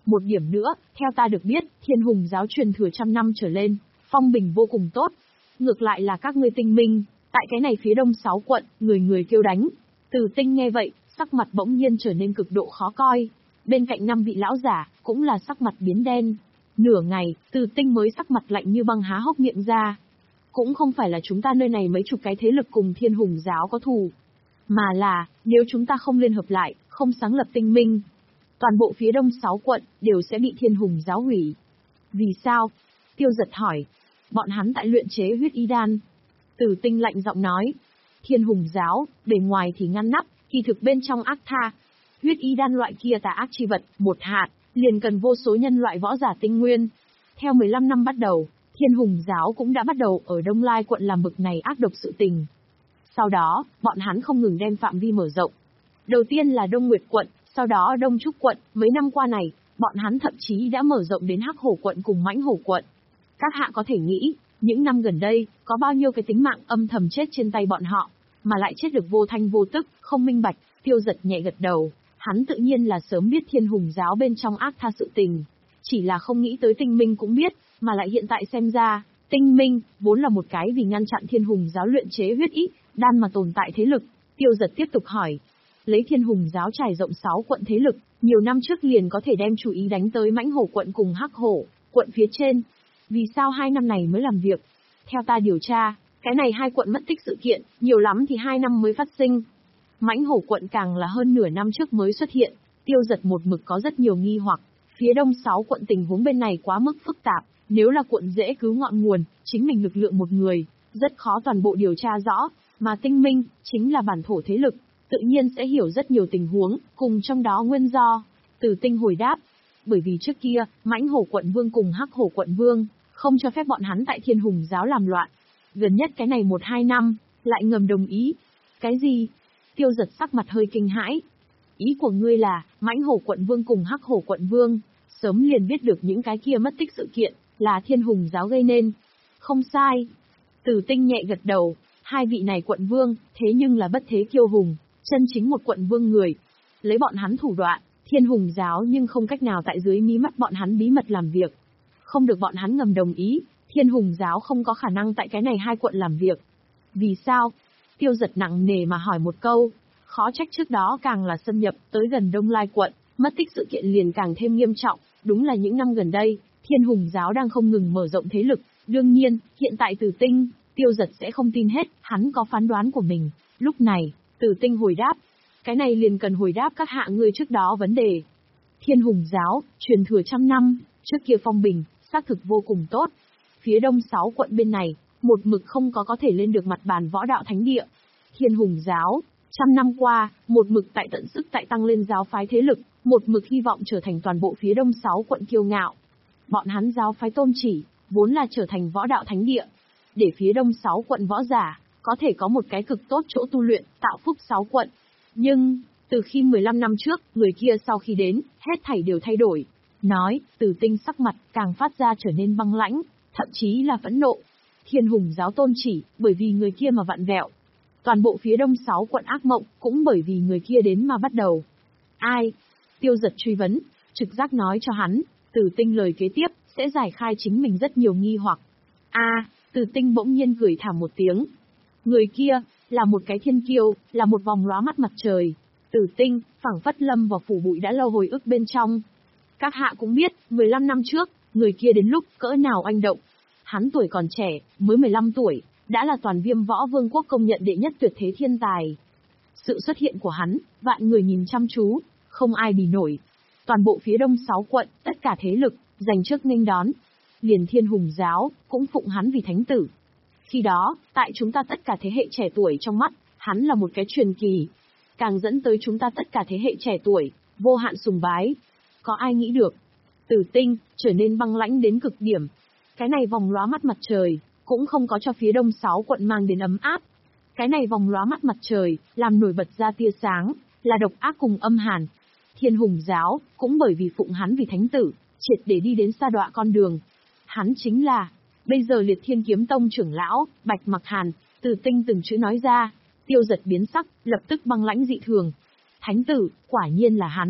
Một điểm nữa, theo ta được biết, Thiên Hùng giáo truyền thừa trăm năm trở lên, phong bình vô cùng tốt. Ngược lại là các ngươi tinh minh, tại cái này phía đông sáu quận, người người kêu đánh. Từ Tinh nghe vậy, sắc mặt bỗng nhiên trở nên cực độ khó coi. Bên cạnh năm vị lão giả, cũng là sắc mặt biến đen. Nửa ngày, Từ Tinh mới sắc mặt lạnh như băng há hốc miệng ra. Cũng không phải là chúng ta nơi này mấy chục cái thế lực cùng Thiên Hùng giáo có thù. Mà là, nếu chúng ta không liên hợp lại, không sáng lập tinh minh, toàn bộ phía đông sáu quận, đều sẽ bị Thiên Hùng giáo hủy. Vì sao? Tiêu Giật hỏi. Bọn hắn tại luyện chế huyết y đan. Từ Tinh lạnh giọng nói. Thiên Hùng giáo, bề ngoài thì ngăn nắp, kỳ thực bên trong ác tha. Huyết y đan loại kia tà ác chi vật, một hạt, liền cần vô số nhân loại võ giả tinh nguyên. Theo mười lăm năm bắt đầu, Thiên Hùng giáo cũng đã bắt đầu ở Đông Lai quận làm bực này ác độc sự tình. Sau đó, bọn hắn không ngừng đem phạm vi mở rộng. Đầu tiên là Đông Nguyệt quận, sau đó Đông Trúc quận, mấy năm qua này, bọn hắn thậm chí đã mở rộng đến Hắc Hổ quận cùng Mãnh Hổ quận. Các hạ có thể nghĩ, những năm gần đây, có bao nhiêu cái tính mạng âm thầm chết trên tay bọn họ, mà lại chết được vô thanh vô tức, không minh bạch. Tiêu Giật nhẹ gật đầu, hắn tự nhiên là sớm biết Thiên Hùng giáo bên trong ác tha sự tình, chỉ là không nghĩ tới Tinh Minh cũng biết, mà lại hiện tại xem ra, Tinh Minh vốn là một cái vì ngăn chặn Thiên Hùng giáo luyện chế huyết ý đan mà tồn tại thế lực. Tiêu Giật tiếp tục hỏi, lấy Thiên Hùng giáo trải rộng sáu quận thế lực, nhiều năm trước liền có thể đem chú ý đánh tới Mãnh Hổ quận cùng Hắc Hổ quận phía trên. Vì sao hai năm này mới làm việc? Theo ta điều tra, cái này hai quận mất tích sự kiện, nhiều lắm thì hai năm mới phát sinh. Mãnh Hổ quận càng là hơn nửa năm trước mới xuất hiện. Tiêu Giật một mực có rất nhiều nghi hoặc. Phía đông sáu quận tình huống bên này quá mức phức tạp, nếu là quận dễ cứu ngọn nguồn, chính mình lực lượng một người, rất khó toàn bộ điều tra rõ, mà Tinh Minh chính là bản thổ thế lực, tự nhiên sẽ hiểu rất nhiều tình huống, cùng trong đó nguyên do. Từ Tinh hồi đáp, bởi vì trước kia, Mãnh Hổ quận vương cùng Hắc Hổ quận vương không cho phép bọn hắn tại Thiên Hùng giáo làm loạn. Gần nhất cái này một hai năm, lại ngầm đồng ý. Cái gì? Tiêu Giật sắc mặt hơi kinh hãi. Ý của ngươi là, Mãnh Hổ quận vương cùng Hắc Hổ quận vương, sớm liền biết được những cái kia mất tích sự kiện, là Thiên Hùng giáo gây nên. Không sai. Từ Tinh nhẹ gật đầu, hai vị này quận vương, thế nhưng là bất thế kiêu hùng, chân chính một quận vương người. Lấy bọn hắn thủ đoạn, Thiên Hùng giáo nhưng không cách nào tại dưới mí mắt bọn hắn bí mật làm việc. Không được bọn hắn ngầm đồng ý, Thiên Hùng giáo không có khả năng tại cái này hai quận làm việc. Vì sao? Tiêu Giật nặng nề mà hỏi một câu, khó trách trước đó càng là xâm nhập tới gần Đông Lai quận, mất tích sự kiện liền càng thêm nghiêm trọng. Đúng là những năm gần đây, Thiên Hùng giáo đang không ngừng mở rộng thế lực. Đương nhiên, hiện tại Từ Tinh, Tiêu Giật sẽ không tin hết, hắn có phán đoán của mình. Lúc này, Từ Tinh hồi đáp, cái này liền cần hồi đáp các hạ ngươi trước đó vấn đề. Thiên Hùng giáo, truyền thừa trăm năm, trước kia phong bình, xác thực vô cùng tốt. Phía đông sáu quận bên này, một mực không có có thể lên được mặt bàn võ đạo thánh địa. Thiên Hùng giáo, trăm năm qua, một mực tại tận sức tại tăng lên giáo phái thế lực, một mực hy vọng trở thành toàn bộ phía đông sáu quận kiêu ngạo. Bọn hắn giáo phái tôn chỉ, vốn là trở thành võ đạo thánh địa, để phía đông sáu quận võ giả, có thể có một cái cực tốt chỗ tu luyện, tạo phúc sáu quận. Nhưng, từ khi mười lăm năm trước, người kia sau khi đến, hết thảy đều thay đổi. Nói, Từ Tinh sắc mặt, càng phát ra trở nên băng lãnh, thậm chí là phẫn nộ. Thiên Hùng giáo tôn chỉ, bởi vì người kia mà vặn vẹo. Toàn bộ phía đông sáu quận ác mộng, cũng bởi vì người kia đến mà bắt đầu. Ai? Tiêu Giật truy vấn, trực giác nói cho hắn, Từ Tinh lời kế tiếp, sẽ giải khai chính mình rất nhiều nghi hoặc. A, à, Từ Tinh bỗng nhiên cười thảm một tiếng. Người kia, là một cái thiên kiêu, là một vòng lóa mắt mặt trời. Từ Tinh, phảng phất lâm vào phủ bụi đã lâu hồi ức bên trong. Các hạ cũng biết, mười lăm năm trước, người kia đến lúc cỡ nào oanh động. Hắn tuổi còn trẻ, mới mười lăm tuổi, đã là toàn Viêm Võ Vương quốc công nhận đệ nhất tuyệt thế thiên tài. Sự xuất hiện của hắn, vạn người nhìn chăm chú, không ai bì nổi. Toàn bộ phía đông sáu quận, tất cả thế lực, giành trước nghênh đón. Liền Thiên Hùng giáo, cũng phụng hắn vì thánh tử. Khi đó, tại chúng ta tất cả thế hệ trẻ tuổi trong mắt, hắn là một cái truyền kỳ. Càng dẫn tới chúng ta tất cả thế hệ trẻ tuổi, vô hạn sùng bái. Có ai nghĩ được? Từ Tinh, trở nên băng lãnh đến cực điểm. Cái này vòng lóa mắt mặt trời, cũng không có cho phía đông sáu quận mang đến ấm áp. Cái này vòng lóa mắt mặt trời, làm nổi bật ra tia sáng, là độc ác cùng âm hàn. Thiên Hùng giáo, cũng bởi vì phụng hắn vì thánh tử, triệt để đi đến sa đọa con đường. Hắn chính là, bây giờ Liệt Thiên Kiếm Tông trưởng lão, Bạch Mặc Hàn. Từ Tinh từng chữ nói ra, Tiêu Giật biến sắc, lập tức băng lãnh dị thường. Thánh tử, quả nhiên là hắn.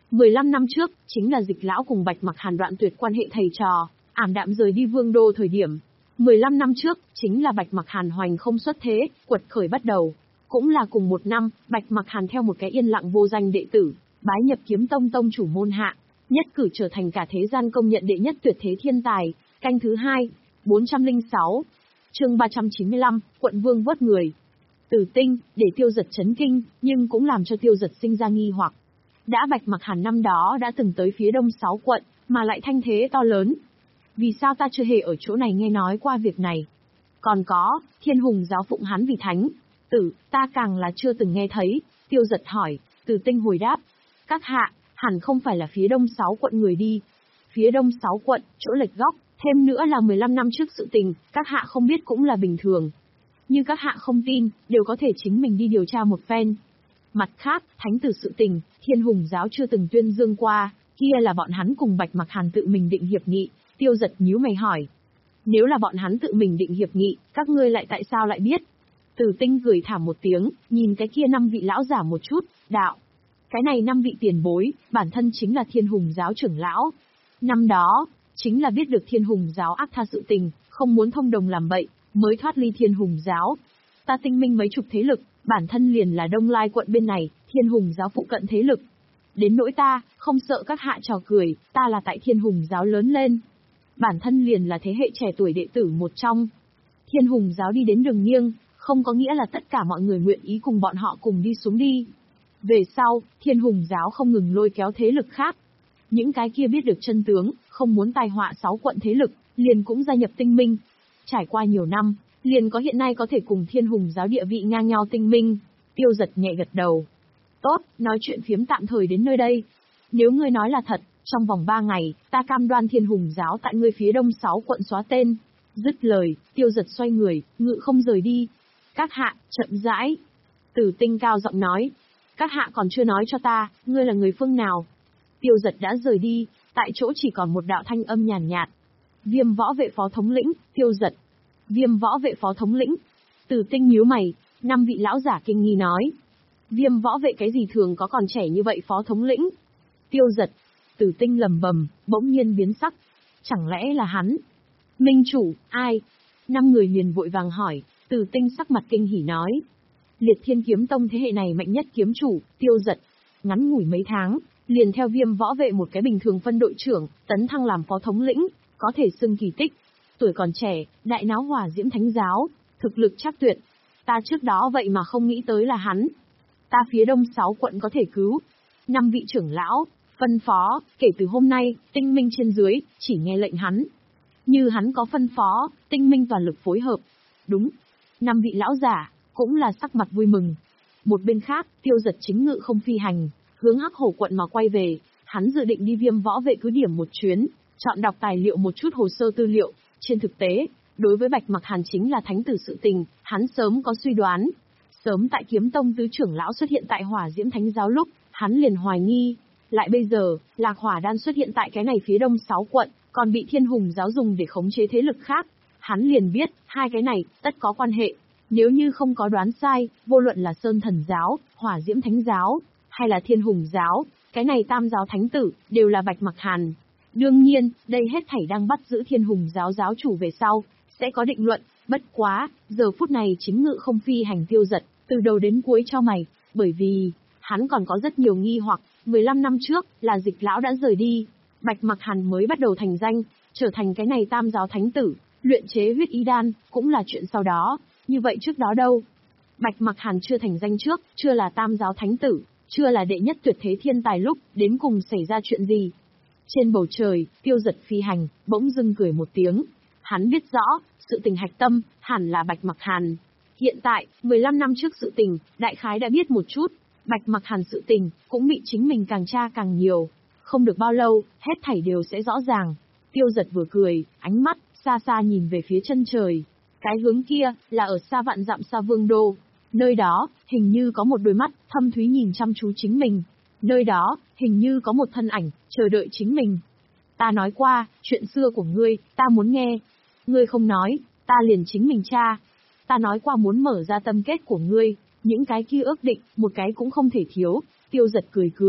mười lăm năm trước, chính là Dịch lão cùng Bạch Mặc Hàn đoạn tuyệt quan hệ thầy trò, ảm đạm rời đi Vương đô thời điểm. mười lăm năm trước, chính là Bạch Mặc Hàn hoành không xuất thế, quật khởi bắt đầu. Cũng là cùng một năm, Bạch Mặc Hàn theo một cái yên lặng vô danh đệ tử, bái nhập Kiếm Tông tông chủ môn hạ, nhất cử trở thành cả thế gian công nhận đệ nhất tuyệt thế thiên tài. Canh thứ hai, bốn trăm lẻ sáu, chương ba trăm chín mươi lăm, quận vương vớt người. Tử tinh, để Tiêu Dật chấn kinh, nhưng cũng làm cho Tiêu Dật sinh ra nghi hoặc. Đã Bạch Mặc Hàn năm đó đã từng tới phía đông sáu quận, mà lại thanh thế to lớn. Vì sao ta chưa hề ở chỗ này nghe nói qua việc này? Còn có, Thiên Hùng giáo phụng hắn vì thánh. Tử, ta càng là chưa từng nghe thấy. Tiêu Dật hỏi, Tử tinh hồi đáp. Các hạ, hẳn không phải là phía đông sáu quận người đi. Phía đông sáu quận, chỗ lệch góc, thêm nữa là mười lăm năm trước sự tình, các hạ không biết cũng là bình thường. Như các hạ không tin, đều có thể chính mình đi điều tra một phen. Mặt khác, thánh tử sự tình, Thiên Hùng giáo chưa từng tuyên dương qua, kia là bọn hắn cùng Bạch Mặc Hàn tự mình định hiệp nghị. Tiêu Dật nhíu mày hỏi. Nếu là bọn hắn tự mình định hiệp nghị, các ngươi lại tại sao lại biết? Tử tinh cười thảm một tiếng, nhìn cái kia năm vị lão giả một chút, đạo. Cái này năm vị tiền bối, bản thân chính là Thiên Hùng giáo trưởng lão. Năm đó, chính là biết được Thiên Hùng giáo ác tha sự tình, không muốn thông đồng làm bậy, mới thoát ly Thiên Hùng giáo. Ta tinh minh mấy chục thế lực, bản thân liền là Đông Lai quận bên này, Thiên Hùng giáo phụ cận thế lực. Đến nỗi ta, không sợ các hạ trò cười, ta là tại Thiên Hùng giáo lớn lên. Bản thân liền là thế hệ trẻ tuổi đệ tử một trong. Thiên Hùng giáo đi đến đường nghiêng, không có nghĩa là tất cả mọi người nguyện ý cùng bọn họ cùng đi xuống đi. Về sau, Thiên Hùng giáo không ngừng lôi kéo thế lực khác. Những cái kia biết được chân tướng, không muốn tai họa sáu quận thế lực, liền cũng gia nhập tinh minh. Trải qua nhiều năm, liền có hiện nay có thể cùng Thiên Hùng giáo địa vị ngang nhau tinh minh. Tiêu Dật nhẹ gật đầu. Tốt, nói chuyện phiếm tạm thời đến nơi đây. Nếu ngươi nói là thật, trong vòng ba ngày, ta cam đoan Thiên Hùng giáo tại ngươi phía đông sáu quận xóa tên. Dứt lời, Tiêu Dật xoay người, ngự không rời đi. Các hạ, chậm rãi. Tử tinh cao giọng nói. Các hạ còn chưa nói cho ta, ngươi là người phương nào? Tiêu Dật đã rời đi, tại chỗ chỉ còn một đạo thanh âm nhàn nhạt. Viêm võ vệ phó thống lĩnh, Tiêu Dật. Viêm võ vệ phó thống lĩnh. Tử tinh nhíu mày, năm vị lão giả kinh nghi nói. Viêm võ vệ cái gì thường có còn trẻ như vậy phó thống lĩnh? Tiêu Dật. Tử tinh lầm bầm, bỗng nhiên biến sắc. Chẳng lẽ là hắn? Minh chủ, ai? Năm người liền vội vàng hỏi, Tử tinh sắc mặt kinh hỉ nói. Liệt Thiên Kiếm Tông thế hệ này mạnh nhất kiếm chủ, Tiêu Dật. Ngắn ngủi mấy tháng, liền theo Viêm võ vệ một cái bình thường phân đội trưởng, tấn thăng làm phó thống lĩnh, có thể xưng kỳ tích. Tuổi còn trẻ, đại náo hỏa diễm thánh giáo, thực lực chắc tuyệt. Ta trước đó vậy mà không nghĩ tới là hắn. Ta phía đông sáu quận có thể cứu. Năm vị trưởng lão, phân phó, kể từ hôm nay, tinh minh trên dưới, chỉ nghe lệnh hắn. Như hắn có phân phó, tinh minh toàn lực phối hợp. Đúng. Năm vị lão giả, cũng là sắc mặt vui mừng. Một bên khác, Tiêu Dật chính ngự không phi hành, hướng Hắc Hổ quận mà quay về. Hắn dự định đi Viêm võ vệ cứ điểm một chuyến, chọn đọc tài liệu một chút hồ sơ tư liệu. Trên thực tế, đối với Bạch Mặc Hàn chính là thánh tử sự tình, hắn sớm có suy đoán. Sớm tại Kiếm Tông tứ trưởng lão xuất hiện tại Hỏa Diễm Thánh giáo lúc, hắn liền hoài nghi. Lại bây giờ, Lạc Hỏa đan xuất hiện tại cái này phía đông sáu quận, còn bị Thiên Hùng giáo dùng để khống chế thế lực khác. Hắn liền biết, hai cái này, tất có quan hệ. Nếu như không có đoán sai, vô luận là Sơn Thần giáo, Hỏa Diễm Thánh giáo, hay là Thiên Hùng giáo, cái này tam giáo thánh tử, đều là Bạch Mặc Hàn. Đương nhiên, đây hết thảy đang bắt giữ Thiên Hùng giáo giáo chủ về sau, sẽ có định luận, bất quá, giờ phút này chính ngự không phi hành Tiêu Dật, từ đầu đến cuối cho mày, bởi vì, hắn còn có rất nhiều nghi hoặc, mười lăm năm trước, là Dịch lão đã rời đi, Bạch Mặc Hàn mới bắt đầu thành danh, trở thành cái này tam giáo thánh tử, luyện chế huyết y đan, cũng là chuyện sau đó, như vậy trước đó đâu? Bạch Mặc Hàn chưa thành danh trước, chưa là tam giáo thánh tử, chưa là đệ nhất tuyệt thế thiên tài lúc, đến cùng xảy ra chuyện gì? Trên bầu trời, Tiêu Dật phi hành, bỗng dưng cười một tiếng. Hắn biết rõ, sự tình hạch tâm, hẳn là Bạch Mặc Hàn. Hiện tại, mười lăm năm trước sự tình, đại khái đã biết một chút. Bạch Mặc Hàn sự tình, cũng bị chính mình càng tra càng nhiều. Không được bao lâu, hết thảy đều sẽ rõ ràng. Tiêu Dật vừa cười, ánh mắt, xa xa nhìn về phía chân trời. Cái hướng kia, là ở xa vạn dặm xa Vương đô. Nơi đó, hình như có một đôi mắt, thâm thúy nhìn chăm chú chính mình. Nơi đó, hình như có một thân ảnh, chờ đợi chính mình. Ta nói qua, chuyện xưa của ngươi, ta muốn nghe. Ngươi không nói, ta liền chính mình tra. Ta nói qua muốn mở ra tâm kết của ngươi, những cái kia ước định, một cái cũng không thể thiếu. Tiêu Dật cười cười.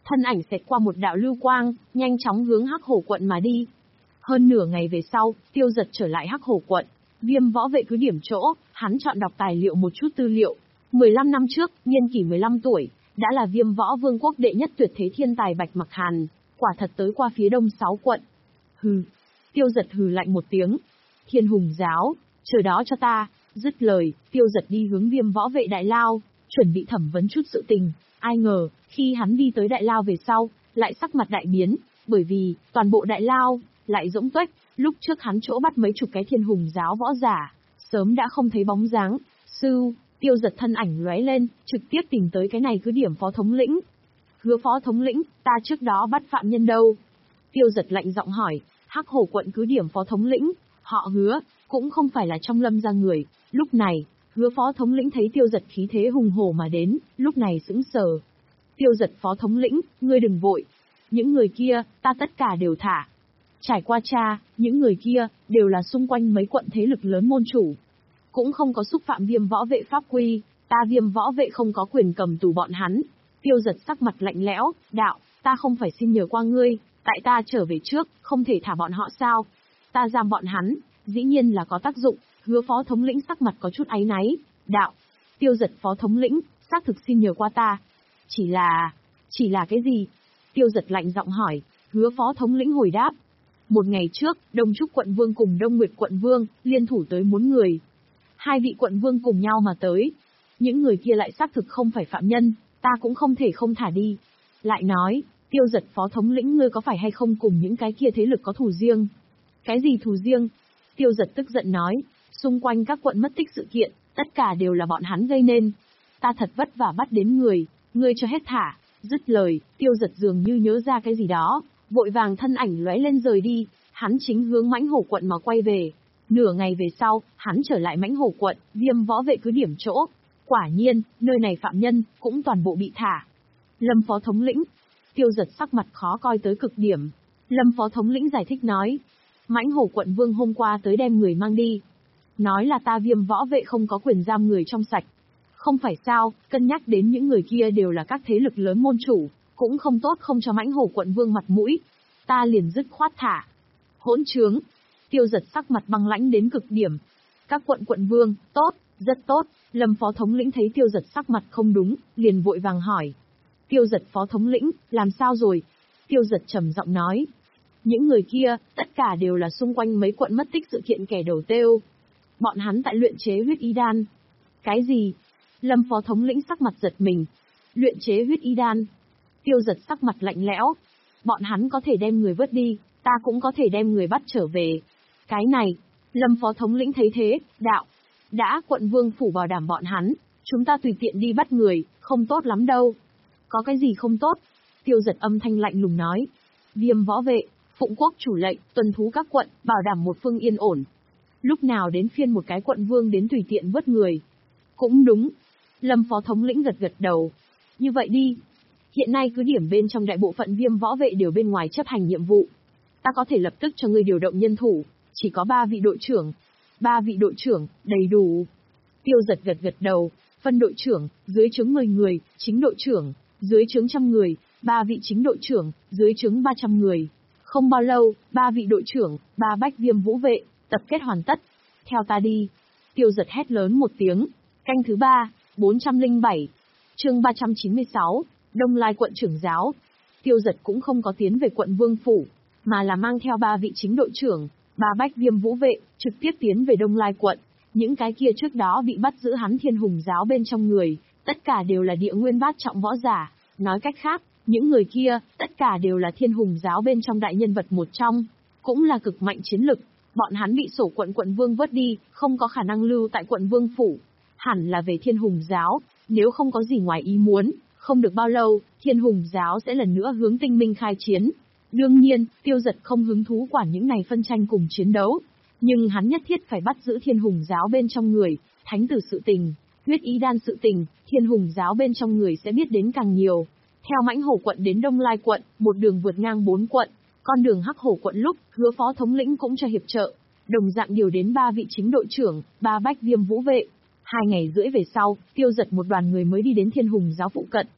thân ảnh xẹt qua một đạo lưu quang, nhanh chóng hướng Hắc Hổ quận mà đi. Hơn nửa ngày về sau, Tiêu Giật trở lại Hắc Hổ quận, Viêm võ vệ cứ điểm chỗ, hắn chọn đọc tài liệu một chút tư liệu. mười lăm năm trước, niên kỷ mười lăm tuổi, đã là Viêm võ vương quốc đệ nhất tuyệt thế thiên tài Bạch Mặc Hàn, quả thật tới qua phía đông sáu quận. Hừ. Tiêu Giật hừ lạnh một tiếng. Thiên Hùng giáo, chờ đó cho ta. Dứt lời, Tiêu Giật đi hướng Viêm võ vệ đại lao, chuẩn bị thẩm vấn chút sự tình. Ai ngờ, khi hắn đi tới đại lao về sau, lại sắc mặt đại biến, bởi vì, toàn bộ đại lao, lại rỗng tuếch, lúc trước hắn chỗ bắt mấy chục cái Thiên Hùng giáo võ giả, sớm đã không thấy bóng dáng. Sư, Tiêu Giật thân ảnh lóe lên, trực tiếp tìm tới cái này cứ điểm phó thống lĩnh. Hứa phó thống lĩnh, ta trước đó bắt phạm nhân đâu? Tiêu Giật lạnh giọng hỏi. Hắc Hổ quận cứ điểm phó thống lĩnh, họ Hứa, cũng không phải là trong Lâm gia người. Lúc này, Hứa phó thống lĩnh thấy Tiêu Giật khí thế hùng hổ mà đến, lúc này sững sờ. Tiêu Giật phó thống lĩnh, ngươi đừng vội. Những người kia, ta tất cả đều thả. Trải qua tra, những người kia, đều là xung quanh mấy quận thế lực lớn môn chủ. Cũng không có xúc phạm Viêm võ vệ pháp quy, ta Viêm võ vệ không có quyền cầm tù bọn hắn. Tiêu Giật sắc mặt lạnh lẽo, đạo, ta không phải xin nhờ qua ngươi, tại ta trở về trước, không thể thả bọn họ sao? Ta giam bọn hắn, dĩ nhiên là có tác dụng. Hứa phó thống lĩnh sắc mặt có chút áy náy, đạo, Tiêu Giật phó thống lĩnh, xác thực xin nhờ qua ta. Chỉ là, chỉ là cái gì? Tiêu Giật lạnh giọng hỏi. Hứa phó thống lĩnh hồi đáp. Một ngày trước, Đông Trúc quận vương cùng Đông Nguyệt quận vương, liên thủ tới muốn người. Hai vị quận vương cùng nhau mà tới. Những người kia lại xác thực không phải phạm nhân, ta cũng không thể không thả đi. Lại nói, Tiêu Giật phó thống lĩnh ngươi có phải hay không cùng những cái kia thế lực có thù riêng? Cái gì thù riêng? Tiêu Giật tức giận nói, xung quanh các quận mất tích sự kiện, tất cả đều là bọn hắn gây nên. Ta thật vất vả bắt đến người, ngươi cho hết thả. Dứt lời, Tiêu Giật dường như nhớ ra cái gì đó, vội vàng thân ảnh lóe lên rời đi, hắn chính hướng Mãnh Hổ quận mà quay về. Nửa ngày về sau, hắn trở lại Mãnh Hổ quận, Viêm võ vệ cứ điểm chỗ. Quả nhiên, nơi này phạm nhân, cũng toàn bộ bị thả. Lâm phó thống lĩnh. Tiêu Giật sắc mặt khó coi tới cực điểm. Lâm phó thống lĩnh giải thích nói. Mãnh Hổ quận vương hôm qua tới đem người mang đi. Nói là ta Viêm võ vệ không có quyền giam người trong sạch. Không phải sao, cân nhắc đến những người kia đều là các thế lực lớn môn chủ, cũng không tốt không cho Mãnh Hổ quận vương mặt mũi. Ta liền dứt khoát thả. Hỗn trướng. Tiêu Giật sắc mặt băng lãnh đến cực điểm. Các quận quận vương, tốt, rất tốt. Lâm phó thống lĩnh thấy Tiêu Giật sắc mặt không đúng, liền vội vàng hỏi. Tiêu Giật phó thống lĩnh, làm sao rồi? Tiêu Giật trầm giọng nói. Những người kia, tất cả đều là xung quanh mấy quận mất tích sự kiện kẻ đầu têu. Bọn hắn tại luyện chế huyết y đan. Cái gì? Lâm phó thống lĩnh sắc mặt giật mình. Luyện chế huyết y đan. Tiêu Giật sắc mặt lạnh lẽo. Bọn hắn có thể đem người vớt đi, ta cũng có thể đem người bắt trở về. Cái này, Lâm phó thống lĩnh thấy thế, đạo. Đã quận vương phủ bảo đảm bọn hắn, chúng ta tùy tiện đi bắt người, không tốt lắm đâu. Có cái gì không tốt? Tiêu Giật âm thanh lạnh lùng nói. Viêm võ vệ, phụng quốc chủ lệnh, tuần thú các quận, bảo đảm một phương yên ổn. Lúc nào đến phiên một cái quận vương đến tùy tiện vớt người? Cũng đúng. Lâm phó thống lĩnh gật gật đầu. Như vậy đi. Hiện nay cứ điểm bên trong đại bộ phận Viêm võ vệ đều bên ngoài chấp hành nhiệm vụ. Ta có thể lập tức cho ngươi điều động nhân thủ, chỉ có ba vị đội trưởng. Ba vị đội trưởng, đầy đủ. Tiêu Giật gật gật đầu, phân đội trưởng, dưới trướng mười người, chính đội trưởng, dưới trướng trăm người, ba vị chính đội trưởng, dưới trướng ba trăm người. Không bao lâu, ba vị đội trưởng, ba bách Viêm vũ vệ, tập kết hoàn tất. Theo ta đi. Tiêu Giật hét lớn một tiếng. Canh thứ ba, bốn trăm lẻ bảy. Chương ba trăm chín mươi sáu, Đông Lai quận trưởng giáo. Tiêu Giật cũng không có tiến về quận vương phủ, mà là mang theo ba vị chính đội trưởng, ba bách Viêm vũ vệ, trực tiếp tiến về Đông Lai quận. Những cái kia trước đó bị bắt giữ hắn Thiên Hùng giáo bên trong người, tất cả đều là địa nguyên bát trọng võ giả. Nói cách khác, những người kia, tất cả đều là Thiên Hùng giáo bên trong đại nhân vật một trong, cũng là cực mạnh chiến lực. Bọn hắn bị sổ quận quận vương vớt đi, không có khả năng lưu tại quận vương phủ. Hẳn là về Thiên Hùng giáo, nếu không có gì ngoài ý muốn, không được bao lâu, Thiên Hùng giáo sẽ lần nữa hướng tinh minh khai chiến. Đương nhiên, Tiêu Giật không hứng thú quản những này phân tranh cùng chiến đấu, nhưng hắn nhất thiết phải bắt giữ Thiên Hùng giáo bên trong người, thánh tử sự tình, huyết ý đan sự tình, Thiên Hùng giáo bên trong người sẽ biết đến càng nhiều. Theo Mãnh Hổ quận đến Đông Lai quận, một đường vượt ngang bốn quận, con đường Hắc Hổ quận lúc, Hứa phó thống lĩnh cũng cho hiệp trợ, đồng dạng điều đến ba vị chính đội trưởng, ba bách Viêm vũ vệ. Hai ngày rưỡi về sau, Tiêu Giật một đoàn người mới đi đến Thiên Hùng giáo phụ cận.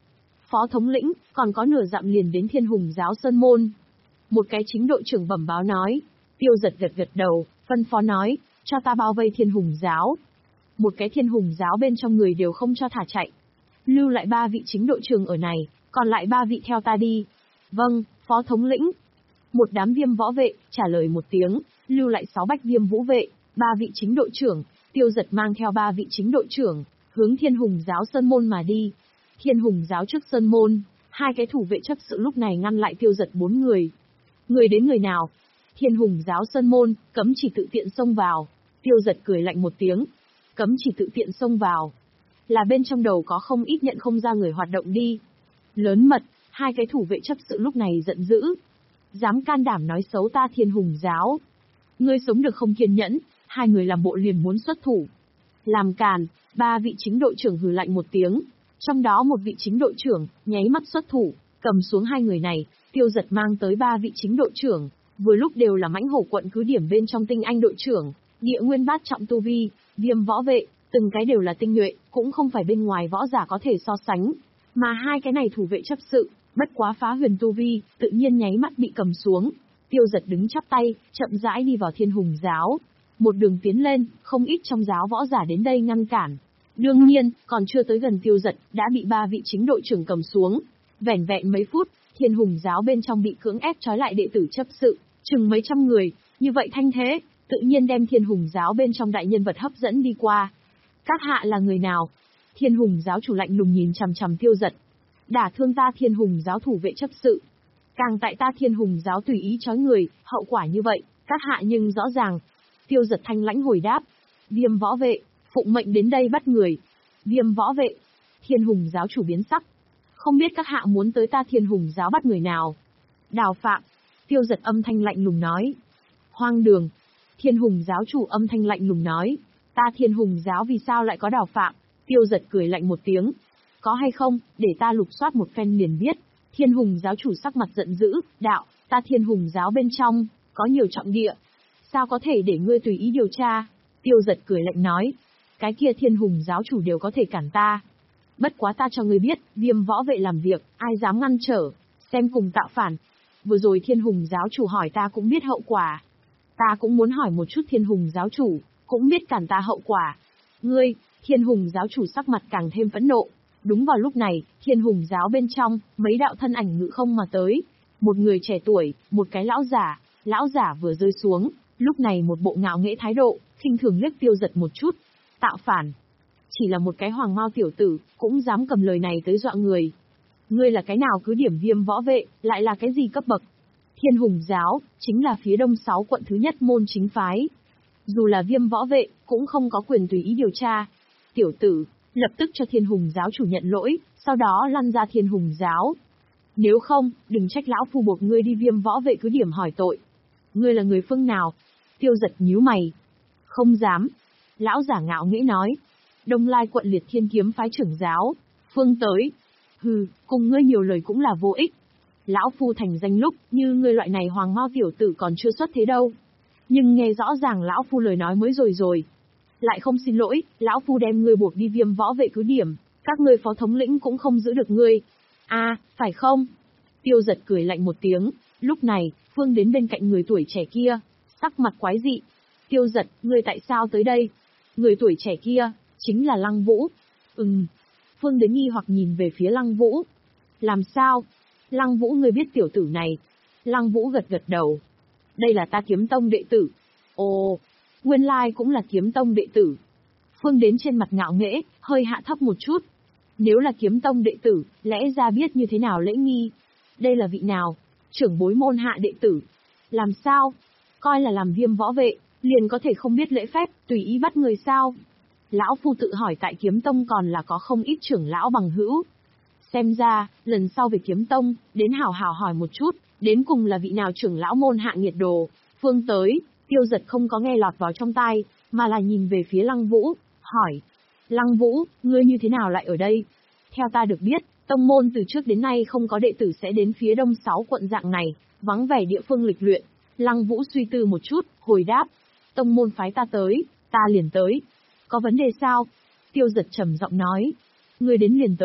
phó thống lĩnh, còn có nửa dặm liền đến Thiên Hùng giáo Sơn Môn. Một cái chính đội trưởng bẩm báo nói. Tiêu Giật gật gật đầu, phân phó nói, cho ta bao vây Thiên Hùng giáo. Một cái Thiên Hùng giáo bên trong người đều không cho thả chạy. Lưu lại ba vị chính đội trưởng ở này, còn lại ba vị theo ta đi. Vâng, phó thống lĩnh. Một đám viêm võ vệ, trả lời một tiếng, lưu lại sáu bách viêm vũ vệ, ba vị chính đội trưởng, Tiêu Giật mang theo ba vị chính đội trưởng, hướng Thiên Hùng giáo Sơn Môn mà đi. Thiên Hùng giáo trước Sơn Môn, hai cái thủ vệ chấp sự lúc này ngăn lại Tiêu Giật bốn người. Người đến người nào? Thiên Hùng giáo Sơn Môn, cấm chỉ tự tiện xông vào. Tiêu Giật cười lạnh một tiếng. Cấm chỉ tự tiện xông vào. Là bên trong đầu có không ít nhận không ra người hoạt động đi. Lớn mật, hai cái thủ vệ chấp sự lúc này giận dữ. Dám can đảm nói xấu ta Thiên Hùng giáo. Ngươi sống được không kiên nhẫn, hai người làm bộ liền muốn xuất thủ. Làm càn, ba vị chính đội trưởng hừ lạnh một tiếng. Trong đó một vị chính đội trưởng, nháy mắt xuất thủ, cầm xuống hai người này, Tiêu Giật mang tới ba vị chính đội trưởng, vừa lúc đều là mãnh hổ quận cứ điểm bên trong tinh anh đội trưởng, địa nguyên bát trọng tu vi, viêm võ vệ, từng cái đều là tinh nhuệ, cũng không phải bên ngoài võ giả có thể so sánh. Mà hai cái này thủ vệ chấp sự, bất quá phá huyền tu vi, tự nhiên nháy mắt bị cầm xuống. Tiêu Giật đứng chắp tay, chậm rãi đi vào Thiên Hùng giáo. Một đường tiến lên, không ít trong giáo võ giả đến đây ngăn cản. Đương nhiên, còn chưa tới gần Tiêu Giật, đã bị ba vị chính đội trưởng cầm xuống. Vẻn vẹn mấy phút, Thiên Hùng giáo bên trong bị cưỡng ép trói lại đệ tử chấp sự, chừng mấy trăm người, như vậy thanh thế, tự nhiên đem Thiên Hùng giáo bên trong đại nhân vật hấp dẫn đi qua. Các hạ là người nào? Thiên Hùng giáo chủ lạnh lùng nhìn chằm chằm Tiêu Giật. Đả thương ta Thiên Hùng giáo thủ vệ chấp sự. Càng tại ta Thiên Hùng giáo tùy ý trói người, hậu quả như vậy, các hạ nhưng rõ ràng. Tiêu Giật thanh lãnh hồi đáp. Viêm võ vệ, phụng mệnh đến đây bắt người. Viêm võ vệ. Thiên Hùng giáo chủ biến sắc. Không biết các hạ muốn tới ta Thiên Hùng giáo bắt người nào? Đào Phạm. Tiêu Giật âm thanh lạnh lùng nói. Hoang đường. Thiên Hùng giáo chủ âm thanh lạnh lùng nói. Ta Thiên Hùng giáo vì sao lại có Đào Phạm? Tiêu Giật cười lạnh một tiếng. Có hay không, để ta lục soát một phen liền biết. Thiên Hùng giáo chủ sắc mặt giận dữ, đạo, ta Thiên Hùng giáo bên trong, có nhiều trọng địa. Sao có thể để ngươi tùy ý điều tra? Tiêu Giật cười lạnh nói. Cái kia Thiên Hùng giáo chủ đều có thể cản ta. Bất quá ta cho ngươi biết, viêm võ vệ làm việc, ai dám ngăn trở, xem cùng tạo phản. Vừa rồi Thiên Hùng giáo chủ hỏi ta cũng biết hậu quả. Ta cũng muốn hỏi một chút Thiên Hùng giáo chủ, cũng biết cản ta hậu quả. Ngươi, Thiên Hùng giáo chủ sắc mặt càng thêm phẫn nộ. Đúng vào lúc này, Thiên Hùng giáo bên trong, mấy đạo thân ảnh ngự không mà tới. Một người trẻ tuổi, một cái lão giả, lão giả vừa rơi xuống, lúc này một bộ ngạo nghễ thái độ, khinh thường liếc Tiêu Giật một chút. Tạo phản. Chỉ là một cái hoàng mao tiểu tử, cũng dám cầm lời này tới dọa người. Ngươi là cái nào cứ điểm viêm võ vệ, lại là cái gì cấp bậc? Thiên Hùng giáo, chính là phía đông sáu quận thứ nhất môn chính phái. Dù là viêm võ vệ, cũng không có quyền tùy ý điều tra. Tiểu tử, lập tức cho Thiên Hùng giáo chủ nhận lỗi, sau đó lăn ra Thiên Hùng giáo. Nếu không, đừng trách lão phu buộc ngươi đi viêm võ vệ cứ điểm hỏi tội. Ngươi là người phương nào? Tiêu Giật nhíu mày. Không dám. Lão giả ngạo nghễ nói. Đông Lai quận Liệt Thiên kiếm phái trưởng giáo. Phương tới. Hừ, cùng ngươi nhiều lời cũng là vô ích. Lão phu thành danh lúc, như ngươi loại này hoàng mao tiểu tử còn chưa xuất thế đâu. Nhưng nghe rõ ràng lão phu lời nói mới rồi rồi. Lại không xin lỗi, lão phu đem ngươi buộc đi viêm võ vệ cứ điểm, các ngươi phó thống lĩnh cũng không giữ được ngươi. À, phải không? Tiêu Giật cười lạnh một tiếng, lúc này, Phương đến bên cạnh người tuổi trẻ kia, sắc mặt quái dị. Tiêu Giật, ngươi tại sao tới đây? Người tuổi trẻ kia, chính là Lăng Vũ. Ừm. Phương đến nghi hoặc nhìn về phía Lăng Vũ. Làm sao? Lăng Vũ, ngươi biết tiểu tử này? Lăng Vũ gật gật đầu. Đây là ta Kiếm Tông đệ tử. Ồ, nguyên lai cũng là Kiếm Tông đệ tử. Phương đến trên mặt ngạo nghễ, hơi hạ thấp một chút. Nếu là Kiếm Tông đệ tử, lẽ ra biết như thế nào lễ nghi. Đây là vị nào? Trưởng bối môn hạ đệ tử. Làm sao? Coi là làm viêm võ vệ, liền có thể không biết lễ phép, tùy ý bắt người sao? Lão phu tự hỏi tại Kiếm Tông còn là có không ít trưởng lão bằng hữu. Xem ra, lần sau về Kiếm Tông, đến hảo hảo hỏi một chút, đến cùng là vị nào trưởng lão môn hạ nghiệt đồ. Phương tới, Tiêu Giật không có nghe lọt vào trong tai, mà là nhìn về phía Lăng Vũ, hỏi. Lăng Vũ, ngươi như thế nào lại ở đây? Theo ta được biết, tông môn từ trước đến nay không có đệ tử sẽ đến phía đông sáu quận dạng này, vắng vẻ địa phương lịch luyện. Lăng Vũ suy tư một chút, hồi đáp. Tông môn phái ta tới, ta liền tới. Có vấn đề sao? Tiêu Giật trầm giọng nói. Ngươi đến liền tới,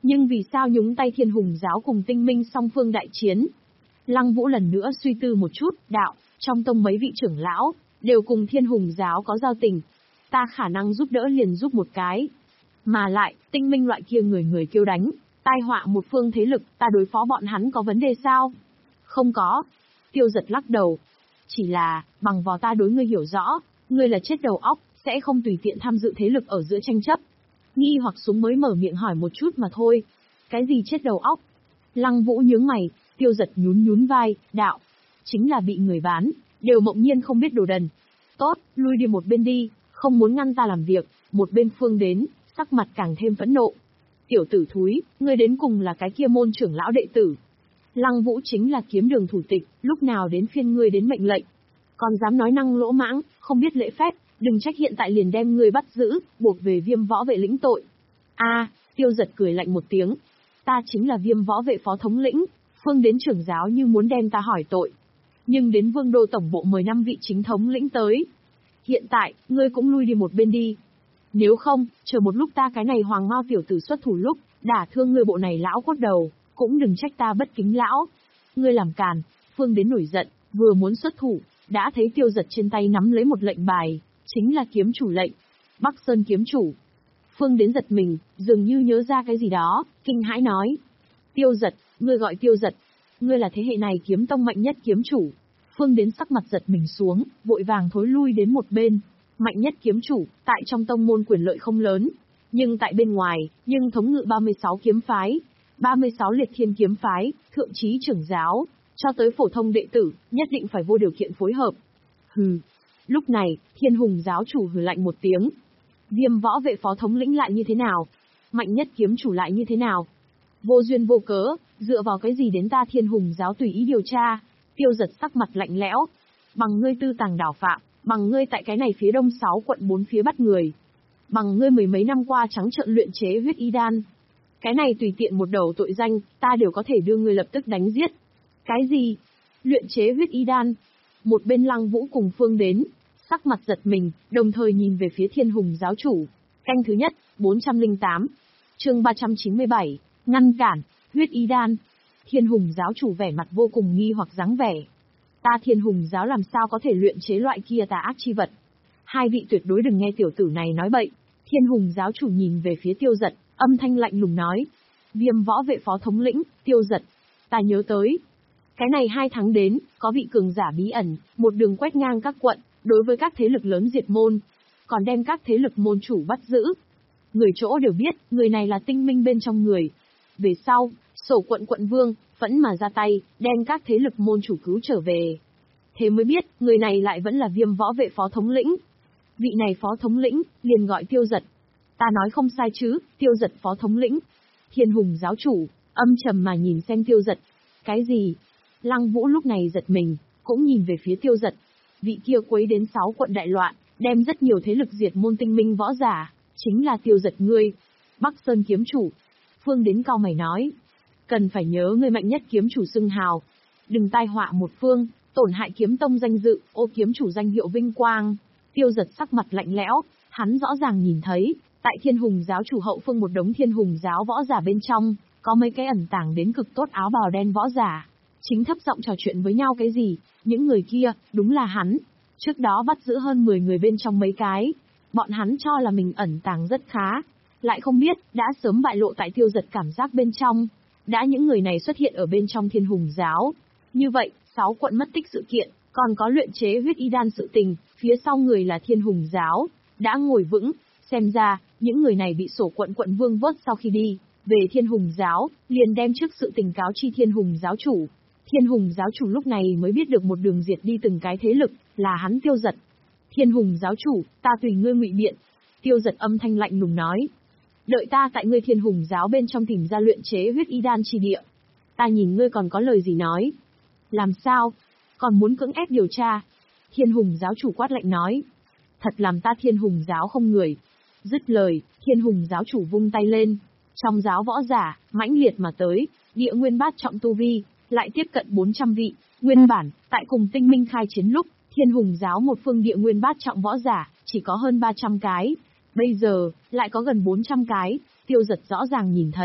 Nhưng vì sao nhúng tay Thiên Hùng giáo cùng Tinh Minh song phương đại chiến? Lăng Vũ lần nữa suy tư một chút, đạo, trong tông mấy vị trưởng lão, đều cùng Thiên Hùng giáo có giao tình. Ta khả năng giúp đỡ liền giúp một cái. Mà lại, Tinh Minh loại kia người người kêu đánh, tai họa một phương thế lực, ta đối phó bọn hắn có vấn đề sao? Không có. Tiêu Giật lắc đầu. Chỉ là, bằng vào ta đối ngươi hiểu rõ, ngươi là chết đầu óc, sẽ không tùy tiện tham dự thế lực ở giữa tranh chấp. Nghi hoặc Súng mới mở miệng hỏi một chút mà thôi. Cái gì chết đầu óc? Lăng Vũ nhướng mày, Tiêu Giật nhún nhún vai, đạo. Chính là bị người bán, đều mộng nhiên không biết đồ đần. Tốt, lui đi một bên đi, không muốn ngăn ta làm việc. Một bên Phương đến, sắc mặt càng thêm phẫn nộ. Tiểu tử thúi, ngươi đến cùng là cái kia môn trưởng lão đệ tử. Lăng Vũ chính là kiếm đường thủ tịch, lúc nào đến phiên ngươi đến mệnh lệnh. Còn dám nói năng lỗ mãng, không biết lễ phép, đừng trách hiện tại liền đem ngươi bắt giữ, buộc về Viêm võ vệ lĩnh tội. A, Tiêu Giật cười lạnh một tiếng. Ta chính là Viêm võ vệ phó thống lĩnh, Phương đến trưởng giáo như muốn đem ta hỏi tội. Nhưng đến Vương đô tổng bộ mười năm vị chính thống lĩnh tới. Hiện tại, ngươi cũng lui đi một bên đi. Nếu không, chờ một lúc ta cái này hoàng mao tiểu tử xuất thủ lúc, đả thương ngươi bộ này lão cốt đầu, cũng đừng trách ta bất kính lão. Ngươi làm càn. Phương đến nổi giận, vừa muốn xuất thủ, đã thấy Tiêu Giật trên tay nắm lấy một lệnh bài, chính là kiếm chủ lệnh. Bắc Sơn kiếm chủ. Phương đến giật mình, dường như nhớ ra cái gì đó, kinh hãi nói. Tiêu Giật, ngươi gọi Tiêu Giật. Ngươi là thế hệ này kiếm tông mạnh nhất kiếm chủ. Phương đến sắc mặt giật mình xuống, vội vàng thối lui đến một bên. Mạnh nhất kiếm chủ, tại trong tông môn quyền lợi không lớn. Nhưng tại bên ngoài, nhưng thống ngự ba mươi sáu kiếm phái, ba mươi sáu liệt thiên kiếm phái, thượng trí trưởng giáo, cho tới phổ thông đệ tử, nhất định phải vô điều kiện phối hợp. Hừ. Lúc này, Thiên Hùng giáo chủ hừ lạnh một tiếng. Viêm võ vệ phó thống lĩnh lại như thế nào? Mạnh nhất kiếm chủ lại như thế nào? Vô duyên vô cớ, dựa vào cái gì đến ta Thiên Hùng giáo tùy ý điều tra? Tiêu Giật sắc mặt lạnh lẽo. Bằng ngươi tư tàng đảo phạm, bằng ngươi tại cái này phía đông sáu quận bốn phía bắt người. Bằng ngươi mười mấy năm qua trắng trợn luyện chế huyết y đan. Cái này tùy tiện một đầu tội danh, ta đều có thể đưa ngươi lập tức đánh giết. Cái gì? Luyện chế huyết y đan? Một bên Lăng Vũ cùng Phương đến, sắc mặt giật mình, đồng thời nhìn về phía Thiên Hùng giáo chủ. Canh thứ nhất, bốn trăm lẻ tám. Chương ba trăm chín mươi bảy, ngăn cản, huyết y đan. Thiên Hùng giáo chủ vẻ mặt vô cùng nghi hoặc dáng vẻ. Ta Thiên Hùng giáo làm sao có thể luyện chế loại kia tà ác chi vật? Hai vị tuyệt đối đừng nghe tiểu tử này nói bậy. Thiên Hùng giáo chủ nhìn về phía Tiêu Giật, âm thanh lạnh lùng nói. Viêm võ vệ phó thống lĩnh, Tiêu Giật. Ta nhớ tới. Cái này hai tháng đến, có vị cường giả bí ẩn, một đường quét ngang các quận, đối với các thế lực lớn diệt môn, còn đem các thế lực môn chủ bắt giữ. Người chỗ đều biết, người này là tinh minh bên trong người. Về sau, sổ quận quận vương, vẫn mà ra tay, đem các thế lực môn chủ cứu trở về. Thế mới biết, người này lại vẫn là Viêm võ vệ phó thống lĩnh. Vị này phó thống lĩnh, liền gọi Tiêu Giật. Ta nói không sai chứ, Tiêu Giật phó thống lĩnh. Thiên Hùng giáo chủ, âm trầm mà nhìn xem Tiêu Giật. Cái gì? Lăng Vũ lúc này giật mình, cũng nhìn về phía Tiêu Giật. Vị kia quấy đến sáu quận đại loạn, đem rất nhiều thế lực diệt môn tinh minh võ giả, chính là Tiêu Giật ngươi. Bắc Sơn kiếm chủ. Phương đến cau mày nói. Cần phải nhớ ngươi mạnh nhất kiếm chủ xưng hào. Đừng tai họa một phương, tổn hại kiếm tông danh dự, ô kiếm chủ danh hiệu vinh quang. Tiêu Giật sắc mặt lạnh lẽo, hắn rõ ràng nhìn thấy, tại Thiên Hùng giáo chủ hậu phương một đống Thiên Hùng giáo võ giả bên trong, có mấy cái ẩn tàng đến cực tốt áo bào đen võ giả. Chính thấp giọng trò chuyện với nhau cái gì, những người kia, đúng là hắn. Trước đó bắt giữ hơn mười người bên trong mấy cái. Bọn hắn cho là mình ẩn tàng rất khá. Lại không biết, đã sớm bại lộ tại Tiêu Giật cảm giác bên trong. Đã những người này xuất hiện ở bên trong Thiên Hùng giáo. Như vậy, sáu quận mất tích sự kiện, còn có luyện chế huyết y đan sự tình, phía sau người là Thiên Hùng giáo. Đã ngồi vững, xem ra, những người này bị sổ quận quận vương vớt sau khi đi. Về Thiên Hùng giáo, liền đem trước sự tình cáo chi Thiên Hùng giáo chủ. Thiên Hùng giáo chủ lúc này mới biết được một đường diệt đi từng cái thế lực, là hắn Tiêu Giật. Thiên Hùng giáo chủ, ta tùy ngươi ngụy biện. Tiêu Giật âm thanh lạnh lùng nói. Đợi ta tại ngươi Thiên Hùng giáo bên trong tìm ra luyện chế huyết y đan chi địa. Ta nhìn ngươi còn có lời gì nói. Làm sao? Còn muốn cưỡng ép điều tra? Thiên Hùng giáo chủ quát lạnh nói. Thật làm ta Thiên Hùng giáo không người. Dứt lời, Thiên Hùng giáo chủ vung tay lên. Trong giáo võ giả, mãnh liệt mà tới, địa nguyên bát trọng tu vi, lại tiếp cận bốn trăm vị. Nguyên bản, tại cùng tinh minh khai chiến lúc, Thiên Hùng giáo một phương địa nguyên bát trọng võ giả, chỉ có hơn ba trăm cái. Bây giờ, lại có gần bốn trăm cái. Tiêu Giật rõ ràng nhìn thấy,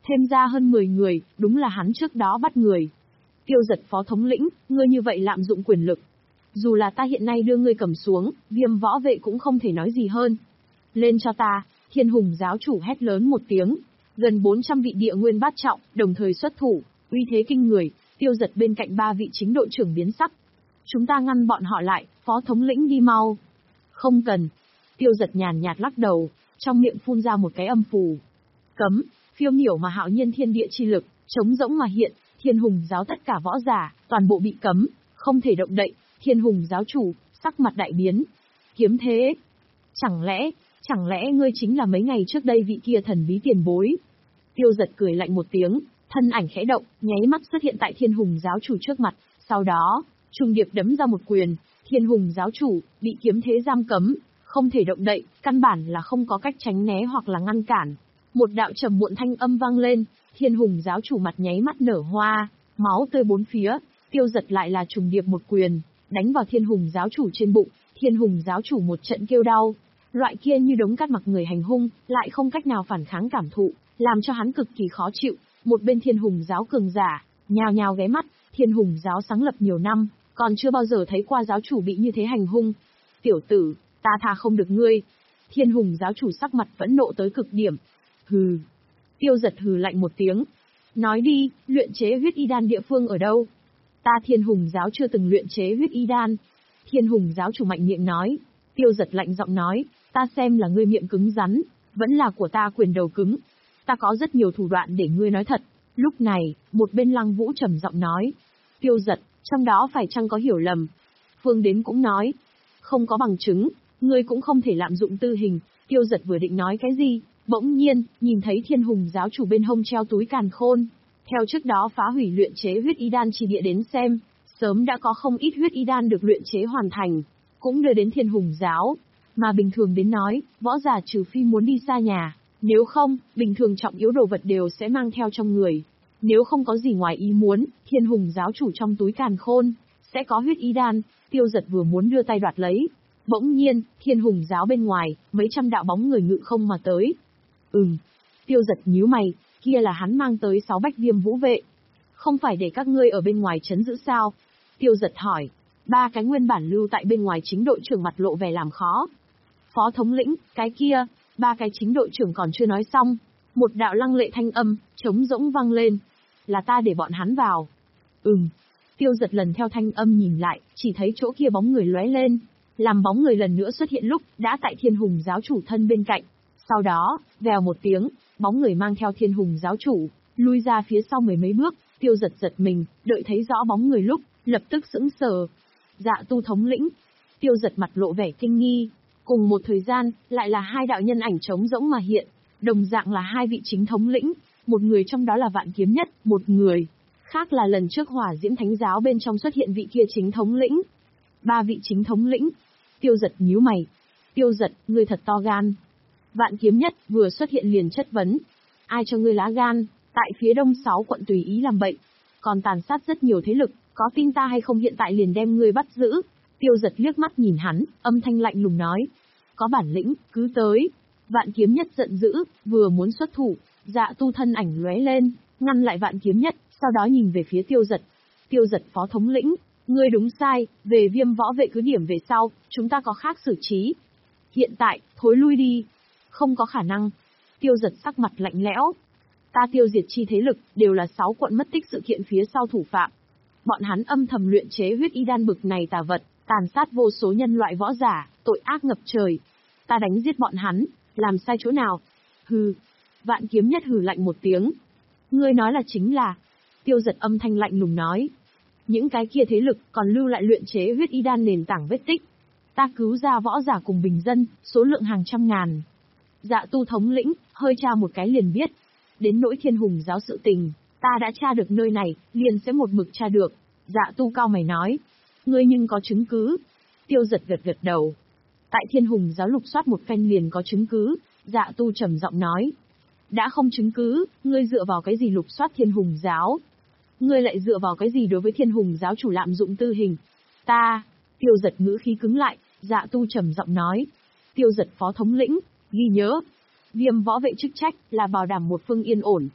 thêm ra hơn mười người, đúng là hắn trước đó bắt người. Tiêu Giật phó thống lĩnh, ngươi như vậy lạm dụng quyền lực. Dù là ta hiện nay đưa ngươi cầm xuống, Viêm võ vệ cũng không thể nói gì hơn. Lên cho ta, Thiên Hùng giáo chủ hét lớn một tiếng. Gần bốn trăm vị địa nguyên bát trọng, đồng thời xuất thủ, uy thế kinh người. Tiêu Giật bên cạnh ba vị chính đội trưởng biến sắc. Chúng ta ngăn bọn họ lại, phó thống lĩnh đi mau. Không cần. Tiêu Giật nhàn nhạt lắc đầu, trong miệng phun ra một cái âm phù. Cấm, phiêu miểu mà hạo nhiên thiên địa chi lực, trống rỗng mà hiện, Thiên Hùng giáo tất cả võ giả, toàn bộ bị cấm, không thể động đậy. Thiên Hùng giáo chủ, sắc mặt đại biến. Kiếm thế. Chẳng lẽ, chẳng lẽ ngươi chính là mấy ngày trước đây vị kia thần bí tiền bối? Tiêu Giật cười lạnh một tiếng, thân ảnh khẽ động, nháy mắt xuất hiện tại Thiên Hùng giáo chủ trước mặt, sau đó, trùng điệp đấm ra một quyền. Thiên Hùng giáo chủ, bị kiếm thế giam cấm, không thể động đậy, căn bản là không có cách tránh né hoặc là ngăn cản. Một đạo trầm muộn thanh âm vang lên, Thiên Hùng giáo chủ mặt nháy mắt nở hoa, máu tươi bốn phía. Tiêu Giật lại là trùng điệp một quyền, đánh vào Thiên Hùng giáo chủ trên bụng. Thiên Hùng giáo chủ một trận kêu đau, loại kia như đống cát mặc người hành hung, lại không cách nào phản kháng cảm thụ, làm cho hắn cực kỳ khó chịu. Một bên Thiên Hùng giáo cường giả, nhào nhào ghé mắt. Thiên Hùng giáo sáng lập nhiều năm, còn chưa bao giờ thấy qua giáo chủ bị như thế hành hung. Tiểu tử, ta tha không được ngươi. Thiên Hùng giáo chủ sắc mặt phẫn nộ tới cực điểm. Hừ. Tiêu Giật hừ lạnh một tiếng. Nói đi, luyện chế huyết y đan địa phương ở đâu? Ta Thiên Hùng giáo chưa từng luyện chế huyết y đan. Thiên Hùng giáo chủ mạnh miệng nói. Tiêu Giật lạnh giọng nói, ta xem là ngươi miệng cứng rắn, vẫn là của ta quyền đầu cứng. Ta có rất nhiều thủ đoạn để ngươi nói thật. Lúc này, một bên Lăng Vũ trầm giọng nói. Tiêu Giật, trong đó phải chăng có hiểu lầm? Phương Đến cũng nói. Không có bằng chứng, ngươi cũng không thể lạm dụng tư hình. Tiêu Giật vừa định nói cái gì, bỗng nhiên, nhìn thấy Thiên Hùng giáo chủ bên hông treo túi càn khôn. Theo trước đó phá hủy luyện chế huyết y đan chỉ địa đến xem, sớm đã có không ít huyết y đan được luyện chế hoàn thành, cũng đưa đến Thiên Hùng giáo. Mà bình thường đến nói, võ giả trừ phi muốn đi xa nhà, nếu không, bình thường trọng yếu đồ vật đều sẽ mang theo trong người. Nếu không có gì ngoài ý muốn, Thiên Hùng giáo chủ trong túi càn khôn sẽ có huyết y đan. Tiêu Giật vừa muốn đưa tay đoạt lấy, bỗng nhiên, Thiên Hùng giáo bên ngoài, mấy trăm đạo bóng người ngự không mà tới. Ừm. Tiêu Giật nhíu mày, kia là hắn mang tới sáu bách viêm vũ vệ. Không phải để các ngươi ở bên ngoài trấn giữ sao? Tiêu Giật hỏi. Ba cái nguyên bản lưu tại bên ngoài chính đội trưởng mặt lộ vẻ làm khó. Phó thống lĩnh, cái kia, ba cái chính đội trưởng còn chưa nói xong. Một đạo lăng lệ thanh âm, trống rỗng vang lên. Là ta để bọn hắn vào. Ừm. Tiêu Giật lần theo thanh âm nhìn lại, chỉ thấy chỗ kia bóng người lóe lên. Làm bóng người lần nữa xuất hiện lúc, đã tại Thiên Hùng giáo chủ thân bên cạnh. Sau đó, vèo một tiếng, bóng người mang theo Thiên Hùng giáo chủ, lui ra phía sau mười mấy bước. Tiêu Giật giật mình, đợi thấy rõ bóng người lúc, lập tức sững sờ. Dạ tu thống lĩnh. Tiêu Giật mặt lộ vẻ kinh nghi. Cùng một thời gian, lại là hai đạo nhân ảnh trống rỗng mà hiện, đồng dạng là hai vị chính thống lĩnh, một người trong đó là Vạn Kiếm Nhất, một người khác là lần trước Hỏa Diễm Thánh giáo bên trong xuất hiện vị kia chính thống lĩnh. Ba vị chính thống lĩnh. Tiêu Giật nhíu mày. Tiêu Giật, ngươi thật to gan. Vạn Kiếm Nhất vừa xuất hiện liền chất vấn. Ai cho ngươi lá gan, tại phía đông sáu quận tùy ý làm bậy, còn tàn sát rất nhiều thế lực, có tin ta hay không hiện tại liền đem ngươi bắt giữ. Tiêu Giật liếc mắt nhìn hắn, âm thanh lạnh lùng nói. Có bản lĩnh, cứ tới. Vạn Kiếm Nhất giận dữ, vừa muốn xuất thủ, Dạ tu thân ảnh lóe lên, ngăn lại Vạn Kiếm Nhất, sau đó nhìn về phía Tiêu Giật. Tiêu Giật phó thống lĩnh, ngươi đúng sai, về Viêm võ vệ cứ điểm về sau, chúng ta có khác xử trí. Hiện tại, thối lui đi. Không có khả năng. Tiêu Giật sắc mặt lạnh lẽo. Ta tiêu diệt chi thế lực, đều là sáu quận mất tích sự kiện phía sau thủ phạm. Bọn hắn âm thầm luyện chế huyết y đan bực này tà vật, tàn sát vô số nhân loại võ giả, tội ác ngập trời. Ta đánh giết bọn hắn, làm sai chỗ nào? Hừ. Vạn Kiếm Nhất hừ lạnh một tiếng. Ngươi nói là chính là. Tiêu Giật âm thanh lạnh lùng nói. Những cái kia thế lực còn lưu lại luyện chế huyết y đan nền tảng vết tích. Ta cứu ra võ giả cùng bình dân, số lượng hàng trăm ngàn. Dạ tu thống lĩnh, hơi tra một cái liền biết. Đến nỗi Thiên Hùng giáo sự tình, ta đã tra được nơi này, liền sẽ một mực tra được. Dạ tu cao mày nói. Ngươi nhưng có chứng cứ. Tiêu Giật gật gật đầu. Tại Thiên Hùng giáo lục soát một phen liền có chứng cứ. Dạ tu trầm giọng nói. Đã không chứng cứ, ngươi dựa vào cái gì lục soát Thiên Hùng giáo? Ngươi lại dựa vào cái gì đối với Thiên Hùng giáo chủ lạm dụng tư hình? Ta. Tiêu Giật ngữ khí cứng lại, Dạ tu trầm giọng nói. Tiêu Giật phó thống lĩnh, ghi nhớ. Viêm võ vệ chức trách là bảo đảm một phương yên ổn.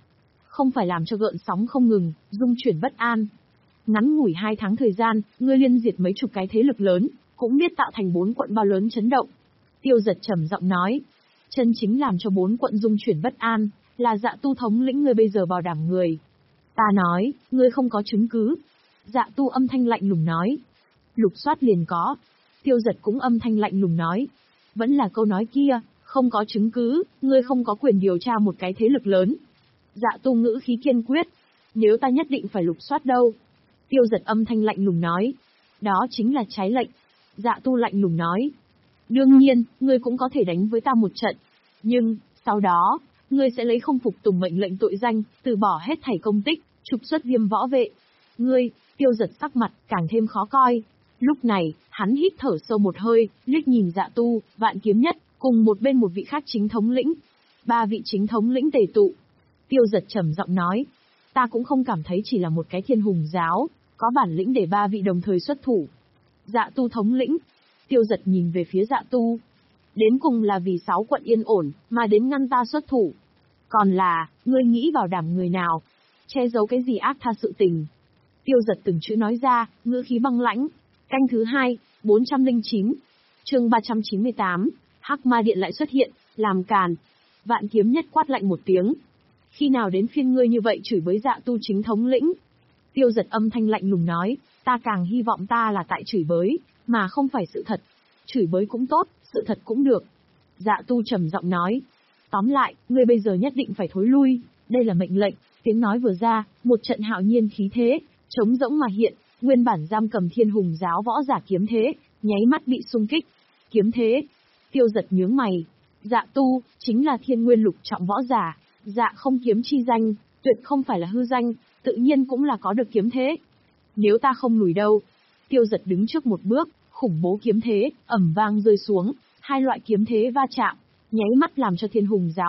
không phải làm cho gợn sóng không ngừng, dung chuyển bất an. Ngắn ngủi hai tháng thời gian, ngươi liên diệt mấy chục cái thế lực lớn, cũng biết tạo thành bốn quận bao lớn chấn động. Tiêu Giật trầm giọng nói, chân chính làm cho bốn quận dung chuyển bất an, là Dạ Tu thống lĩnh ngươi bây giờ bảo đảm người. Ta nói, ngươi không có chứng cứ. Dạ Tu âm thanh lạnh lùng nói. Lục soát liền có. Tiêu Giật cũng âm thanh lạnh lùng nói. Vẫn là câu nói kia, không có chứng cứ, ngươi không có quyền điều tra một cái thế lực lớn. Dạ Tu ngữ khí kiên quyết. Nếu ta nhất định phải lục soát đâu? Tiêu Giật âm thanh lạnh lùng nói. Đó chính là trái lệnh. Dạ Tu lạnh lùng nói. Đương nhiên, ngươi cũng có thể đánh với ta một trận. Nhưng, sau đó, ngươi sẽ lấy không phục tùng mệnh lệnh tội danh, từ bỏ hết thảy công tích, trục xuất Viêm võ vệ. Ngươi, Tiêu Giật sắc mặt, càng thêm khó coi. Lúc này, hắn hít thở sâu một hơi, liếc nhìn Dạ Tu, Vạn Kiếm Nhất, cùng một bên một vị khác chính thống lĩnh. Ba vị chính thống lĩnh tề tụ. Tiêu Giật trầm giọng nói. Ta cũng không cảm thấy chỉ là một cái thiên hùng giáo, có bản lĩnh để ba vị đồng thời xuất thủ. Dạ Tu thống lĩnh. Tiêu Giật nhìn về phía Dạ Tu. Đến cùng là vì sáu quận yên ổn, mà đến ngăn ta xuất thủ. Còn là, ngươi nghĩ bảo đảm người nào? Che giấu cái gì ác tha sự tình? Tiêu Giật từng chữ nói ra, ngữ khí băng lãnh. Canh thứ hai, bốn trăm lẻ chín. Chương ba trăm chín mươi tám. Hắc Ma Điện lại xuất hiện, làm càn. Vạn Kiếm Nhất quát lạnh một tiếng. Khi nào đến phiên ngươi như vậy chửi bới Dạ Tu chính thống lĩnh? Tiêu Giật âm thanh lạnh lùng nói, ta càng hy vọng ta là tại chửi bới, mà không phải sự thật. Chửi bới cũng tốt, sự thật cũng được. Dạ Tu trầm giọng nói. Tóm lại, ngươi bây giờ nhất định phải thối lui, đây là mệnh lệnh. Tiếng nói vừa ra, một trận hạo nhiên khí thế, trống rỗng mà hiện, nguyên bản giam cầm thiên hùng giáo võ giả kiếm thế, nháy mắt bị xung kích. Kiếm thế. Tiêu Giật nhướng mày. Dạ Tu, chính là thiên nguyên lục trọng võ giả, dạ không kiếm chi danh, tuyệt không phải là hư danh, tự nhiên cũng là có được kiếm thế. Nếu ta không lùi đâu. Tiêu Giật đứng trước một bước, khủng bố kiếm thế, ầm vang rơi xuống, hai loại kiếm thế va chạm, nháy mắt làm cho thiên hùng giáo